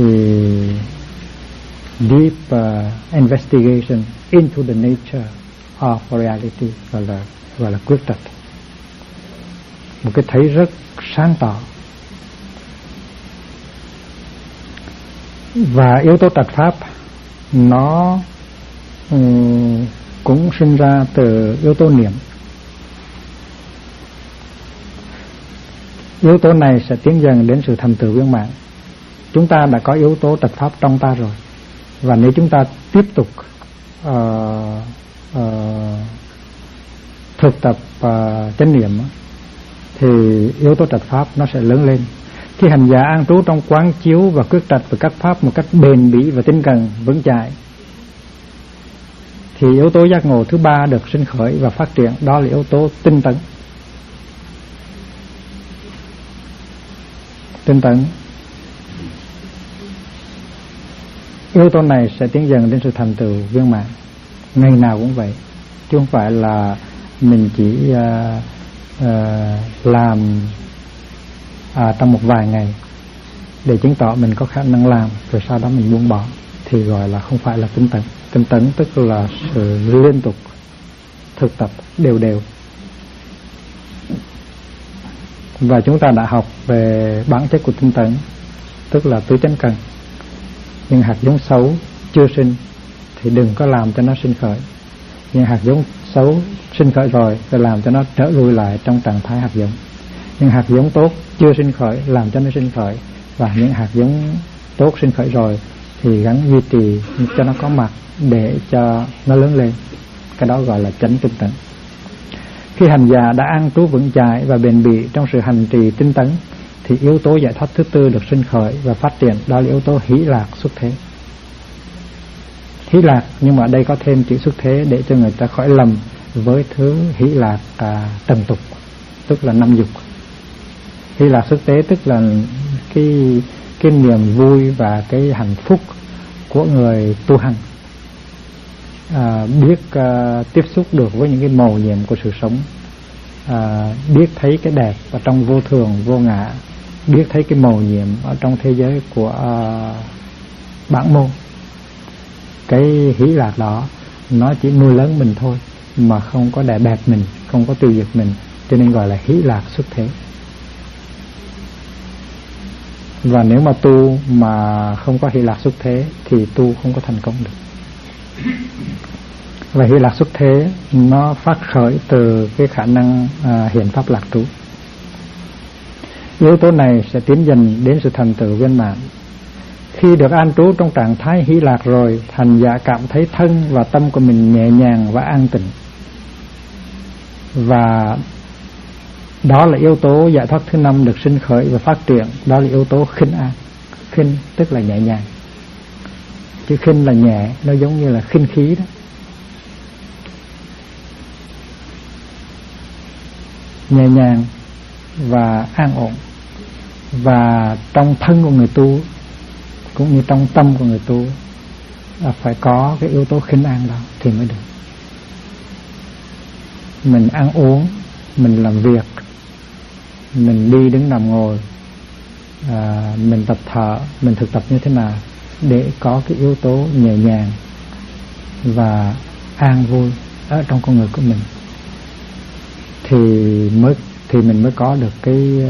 deep investigation into the nature of reality, gọi là quyết trạch, một cái thấy rất sáng tỏ. Và yếu tố trạch pháp nó cũng sinh ra từ yếu tố niệm. Yếu tố này sẽ tiến dần đến sự thành tựu viên mãn. Chúng ta đã có yếu tố trạch pháp trong ta rồi, và nếu chúng ta tiếp tục thực tập chánh niệm thì yếu tố trạch pháp nó sẽ lớn lên. Khi hành giả an trú trong quán chiếu và quyết trạch về các pháp một cách bền bỉ và tinh cần vững chãi, thì yếu tố giác ngộ thứ ba được sinh khởi và phát triển, đó là yếu tố tinh tấn. Tinh tấn, yếu tố này sẽ tiến dần đến sự thành tựu viên mãn. Ngày nào cũng vậy, chứ không phải là mình chỉ làm trong một vài ngày để chứng tỏ mình có khả năng làm rồi sau đó mình buông bỏ, thì gọi là không phải là tinh tấn. Tinh tấn tức là sự liên tục thực tập đều đều. Và chúng ta đã học về bản chất của tinh tấn, tức là tứ chánh cần. Nhưng hạt giống xấu chưa sinh thì đừng có làm cho nó sinh khởi. Nhưng hạt giống xấu sinh khởi rồi phải làm cho nó trở lui lại trong trạng thái hạt giống. Nhưng hạt giống tốt chưa sinh khởi làm cho nó sinh khởi. Và những hạt giống tốt sinh khởi rồi thì gắng duy trì cho nó có mặt để cho nó lớn lên. Cái đó gọi là chánh tinh tấn. Khi hành giả đã an trú vững chãi và bền bỉ trong sự hành trì tinh tấn thì yếu tố giải thoát thứ tư được sinh khởi và phát triển, đó là yếu tố hỷ lạc xuất thế. Hỷ lạc, nhưng mà ở đây có thêm chữ xuất thế để cho người ta khỏi lầm với thứ hỷ lạc trần tục, tức là năm dục. Hỷ lạc xuất thế tức là cái niềm vui và cái hạnh phúc của người tu hành, biết tiếp xúc được với những cái màu nhiệm của sự sống, biết thấy cái đẹp ở trong vô thường vô ngã, biết thấy cái màu nhiệm ở trong thế giới của bản môn. Cái hỷ lạc đó nó chỉ nuôi lớn mình thôi, mà không có đè bẹp mình, không có tiêu diệt mình, cho nên gọi là hỷ lạc xuất thế. Và nếu mà tu mà không có hỷ lạc xuất thế thì tu không có thành công được. Và hỷ lạc xuất thế nó phát khởi từ cái khả năng hiện pháp lạc trú. Yếu tố này sẽ tiến dần đến sự thành tựu viên mãn. Khi được an trú trong trạng thái hỷ lạc rồi, hành giả cảm thấy thân và tâm của mình nhẹ nhàng và an tịnh. Và đó là yếu tố giải thoát thứ năm được sinh khởi và phát triển, đó là yếu tố khinh an. Khinh tức là nhẹ nhàng. Chứ khinh là nhẹ, nó giống như là khinh khí đó. Nhẹ nhàng và an ổn. Và trong thân của người tu cũng như trong tâm của người tu phải có cái yếu tố khinh an đó thì mới được. Mình ăn uống, mình làm việc, mình đi đứng nằm ngồi, mình tập thở, mình thực tập như thế nào để có cái yếu tố nhẹ nhàng và an vui ở trong con người của mình, thì mình mới có được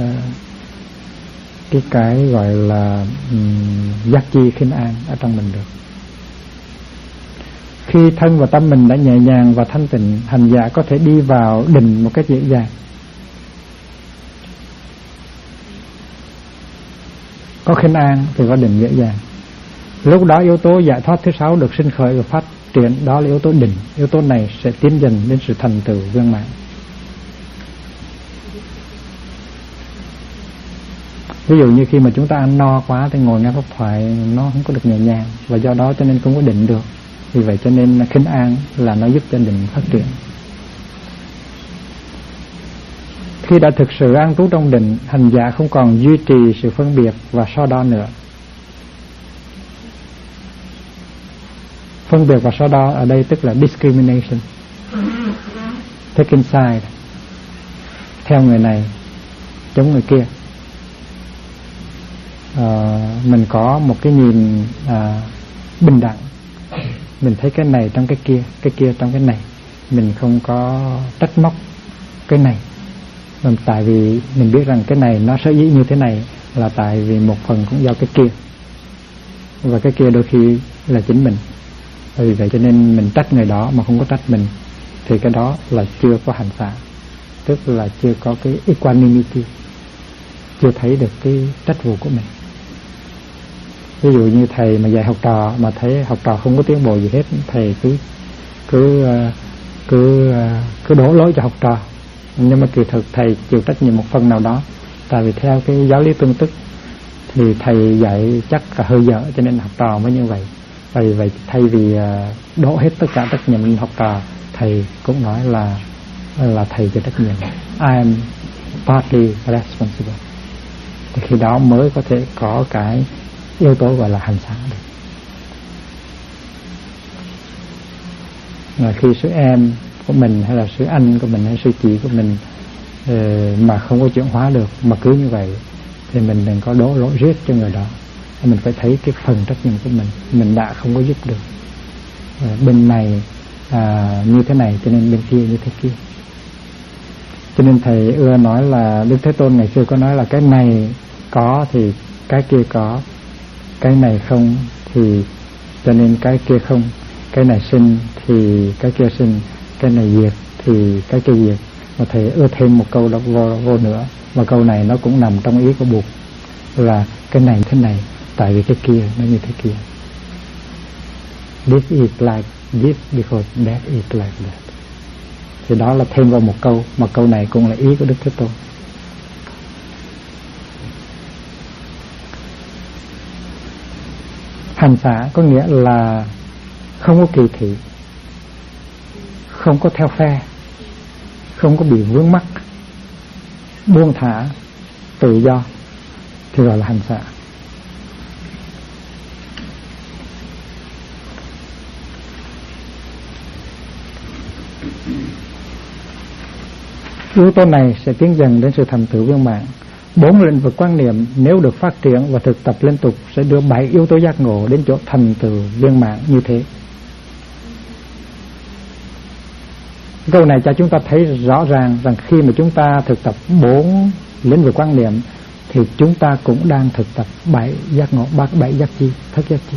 cái gọi là giác chi khinh an ở trong mình được. Khi thân và tâm mình đã nhẹ nhàng và thanh tịnh, hành giả có thể đi vào định một cách dễ dàng. Có khinh an thì có định dễ dàng. Lúc đó yếu tố giải thoát thứ sáu được sinh khởi và phát triển, đó là yếu tố định. Yếu tố này sẽ tiến dần đến sự thành tựu viên mãn. Ví dụ như khi mà chúng ta ăn no quá thì ngồi nghe pháp thoại nó không có được nhẹ nhàng, và do đó cho nên không có định được. Vì vậy cho nên khinh an là nó giúp cho định phát triển. Khi đã thực sự an trú trong định, hành giả không còn duy trì sự phân biệt và so đo nữa. Phân biệt và so đo ở đây tức là discrimination, taking side, theo người này chống người kia. Mình có một cái nhìn bình đẳng, mình thấy cái này trong cái kia trong cái này, mình không có trách móc cái này, tại vì mình biết rằng cái này nó sở dĩ như thế này là tại vì một phần cũng do cái kia, và cái kia đôi khi là chính mình. Vì vậy cho nên mình trách người đó mà không có trách mình, thì cái đó là chưa có hành xả, tức là chưa có cái equanimity, chưa thấy được cái trách vụ của mình. Ví dụ như thầy mà dạy học trò mà thấy học trò không có tiến bộ gì hết, thầy cứ đổ lỗi cho học trò, nhưng mà kỳ thực thầy chịu trách nhiệm một phần nào đó. Tại vì theo cái giáo lý tương tức thì thầy dạy chắc là hơi dở, cho nên học trò mới như vậy. Vì vậy thay vì đổ hết tất cả trách nhiệm lên học trò, thầy cũng nói là thầy chịu trách nhiệm, I am partly responsible. Thì khi đó mới có thể có cái yếu tố gọi là hành xả được. Là khi sư em của mình hay là sư anh của mình hay sư chị của mình mà không có chuyển hóa được, mà cứ như vậy thì mình đừng có đổ lỗi riết cho người đó. Mình phải thấy cái phần trách nhiệm của mình đã không có giúp được. Bên này như thế này cho nên bên kia như thế kia. Cho nên thầy ưa nói là Đức Thế Tôn ngày xưa có nói là cái này có thì cái kia có, cái này không thì cho nên cái kia không, cái này sinh thì cái kia sinh, cái này diệt thì cái kia diệt. Mà thầy ưa thêm một câu đó vô nữa, và câu này nó cũng nằm trong ý của Bụt, là cái này thế này tại vì cái kia nó như thế kia. This is like this because that is like that. Thì đó là thêm vào một câu, mà câu này cũng là ý của Đức Thế Tôn. Hành xả có nghĩa là không có kỳ thị, không có theo phe, không có bị vướng mắc, buông thả, tự do, thì gọi là hành xả. Yếu tố này sẽ tiến dần đến sự thành tựu viên mãn. 4 lĩnh vực quan niệm nếu được phát triển và thực tập liên tục sẽ đưa 7 yếu tố giác ngộ đến chỗ thành tựu viên mãn như thế. Câu này cho chúng ta thấy rõ ràng rằng khi mà chúng ta thực tập 4 lĩnh vực quan niệm thì chúng ta cũng đang thực tập 7 giác ngộ, 7 giác chi, thất giác chi.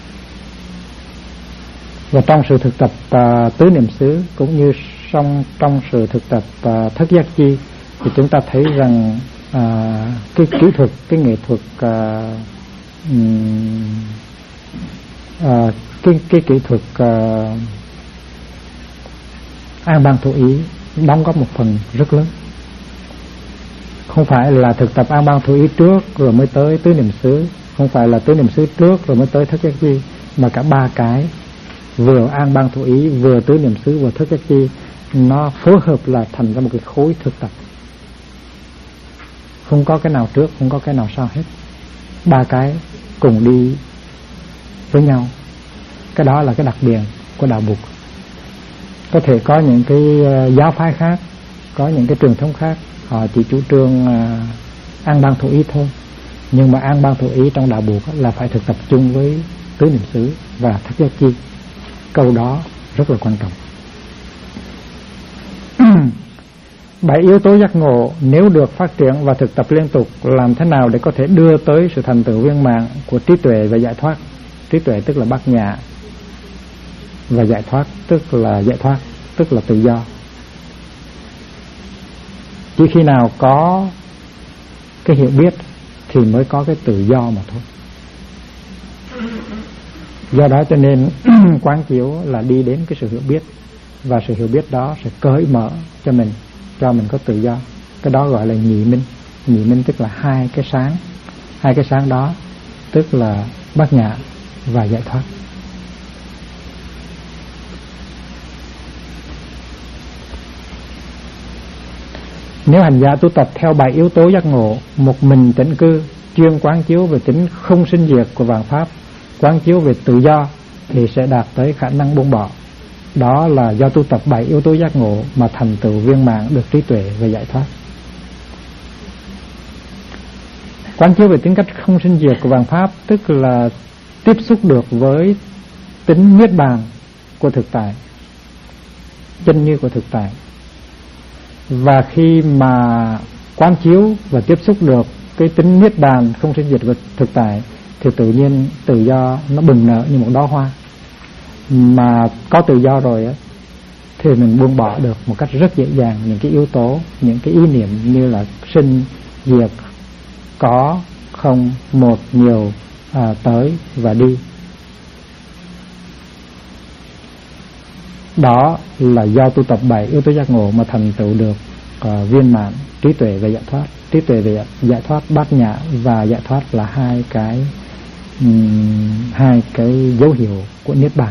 Và trong sự thực tập tứ niệm xứ cũng như trong sự thực tập thất giác chi thì chúng ta thấy rằng cái kỹ thuật, cái nghệ thuật, cái kỹ thuật an ban thủ ý đóng góp một phần rất lớn. Không phải là thực tập an ban thủ ý trước rồi mới tới tứ niệm xứ, không phải là tứ niệm xứ trước rồi mới tới thất giác chi, mà cả ba cái, vừa an ban thủ ý, vừa tứ niệm xứ, vừa thất giác chi, nó phối hợp là thành ra một cái khối thực tập. Không có cái nào trước, không có cái nào sau hết. Ba cái cùng đi với nhau. Cái đó là cái đặc biệt của đạo Bụt. Có thể có những cái giáo phái khác, có những cái truyền thống khác, họ chỉ chủ trương an ban thủ ý thôi. Nhưng mà an ban thủ ý trong đạo Bụt là phải thực tập chung với tứ niệm xứ và thất giác chi. Câu đó rất là quan trọng. 7 yếu tố giác ngộ nếu được phát triển và thực tập liên tục, làm thế nào để có thể đưa tới sự thành tựu viên mãn của trí tuệ và giải thoát. Trí tuệ tức là bát nhã, và giải thoát tức là giải thoát, tức là tự do. Chỉ khi nào có cái hiểu biết thì mới có cái tự do mà thôi. Do đó cho nên quán chiếu là đi đến cái sự hiểu biết, và sự hiểu biết đó sẽ cởi mở cho mình, cho mình có tự do. Cái đó gọi là nhị minh. Nhị minh tức là hai cái sáng. Hai cái sáng đó tức là bát nhã và giải thoát. Nếu hành giả tu tập theo 7 yếu tố giác ngộ, một mình tĩnh cư, chuyên quán chiếu về tính không sinh diệt của vạn pháp, quán chiếu về tự do, thì sẽ đạt tới khả năng buông bỏ. Đó là do tu tập 7 yếu tố giác ngộ mà thành tựu viên mãn được trí tuệ và giải thoát. Quán chiếu về tính cách không sinh diệt của vạn pháp tức là tiếp xúc được với tính niết bàn của thực tại. chân như của thực tại. Và khi mà quán chiếu và tiếp xúc được cái tính niết bàn không sinh diệt của thực tại thì tự nhiên tự do nó bừng nở như một đóa hoa. Mà có tự do rồi á thì mình buông bỏ được một cách rất dễ dàng những cái yếu tố, những cái ý niệm như là sinh, diệt, có, không, một, nhiều, tới và đi. Đó là do tu tập 7 yếu tố giác ngộ mà thành tựu được viên mãn trí tuệ và giải thoát. Trí tuệ và giải thoát bát nhã và giải thoát là hai cái dấu hiệu của niết bàn.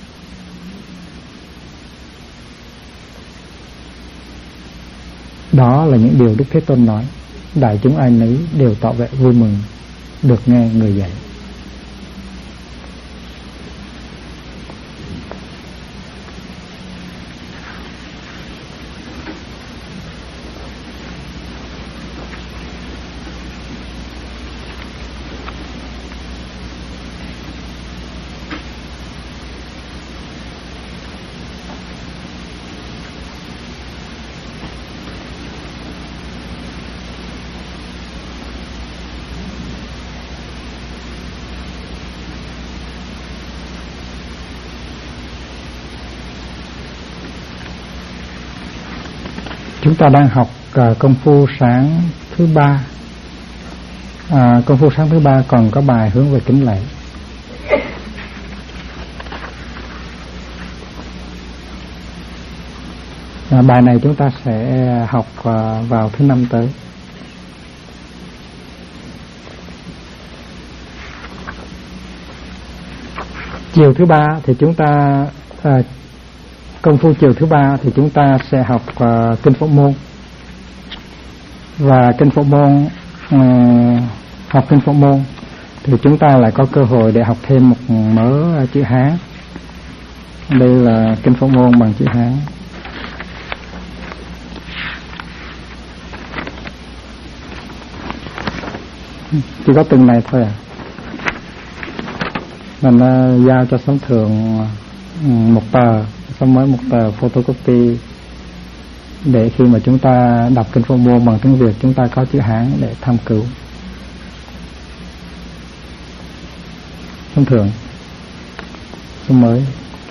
Đó là những điều Đức Thế Tôn nói, đại chúng ai nấy đều tỏ vẻ vui mừng được nghe người dạy. Chúng ta đang học công phu sáng thứ 3. Công phu sáng thứ 3 còn có bài hướng về kính lạy. Bài này chúng ta sẽ học vào thứ 5 tới. Chiều thứ 3 thì chúng ta công phu chiều thứ 3 thì chúng ta sẽ học kinh Phổ Môn. Và kinh Phổ Môn, học kinh Phổ Môn thì chúng ta lại có cơ hội để học thêm một mớ chữ Hán. Đây là kinh Phổ Môn bằng chữ Hán. Chỉ có từng này thôi à. Mình giao cho Sống Thượng một tờ, xong mới một tờ photocopy để khi mà chúng ta đọc kinh Phổ Môn bằng tiếng Việt chúng ta có chữ Hán để tham cứu. Sống Thượng xong mới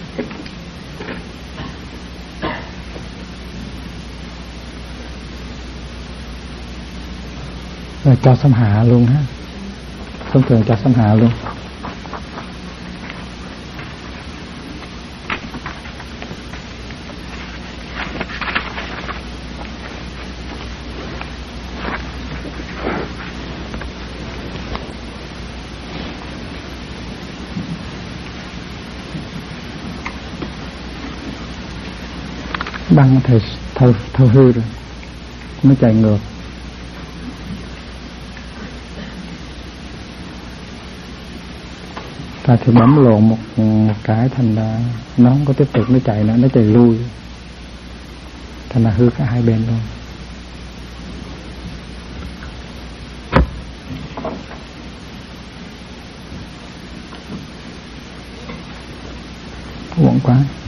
rồi cho Sâm Hạ luôn ha. Sống Thượng cho Sâm Hạ luôn. Băng thầy thâu hư rồi, nó chạy ngược. Ta thì bấm lộn một cái thành ra nó không có tiếp tục, nó chạy nữa, nó chạy lui, thành ra hư cả hai bên luôn. Uổng quá.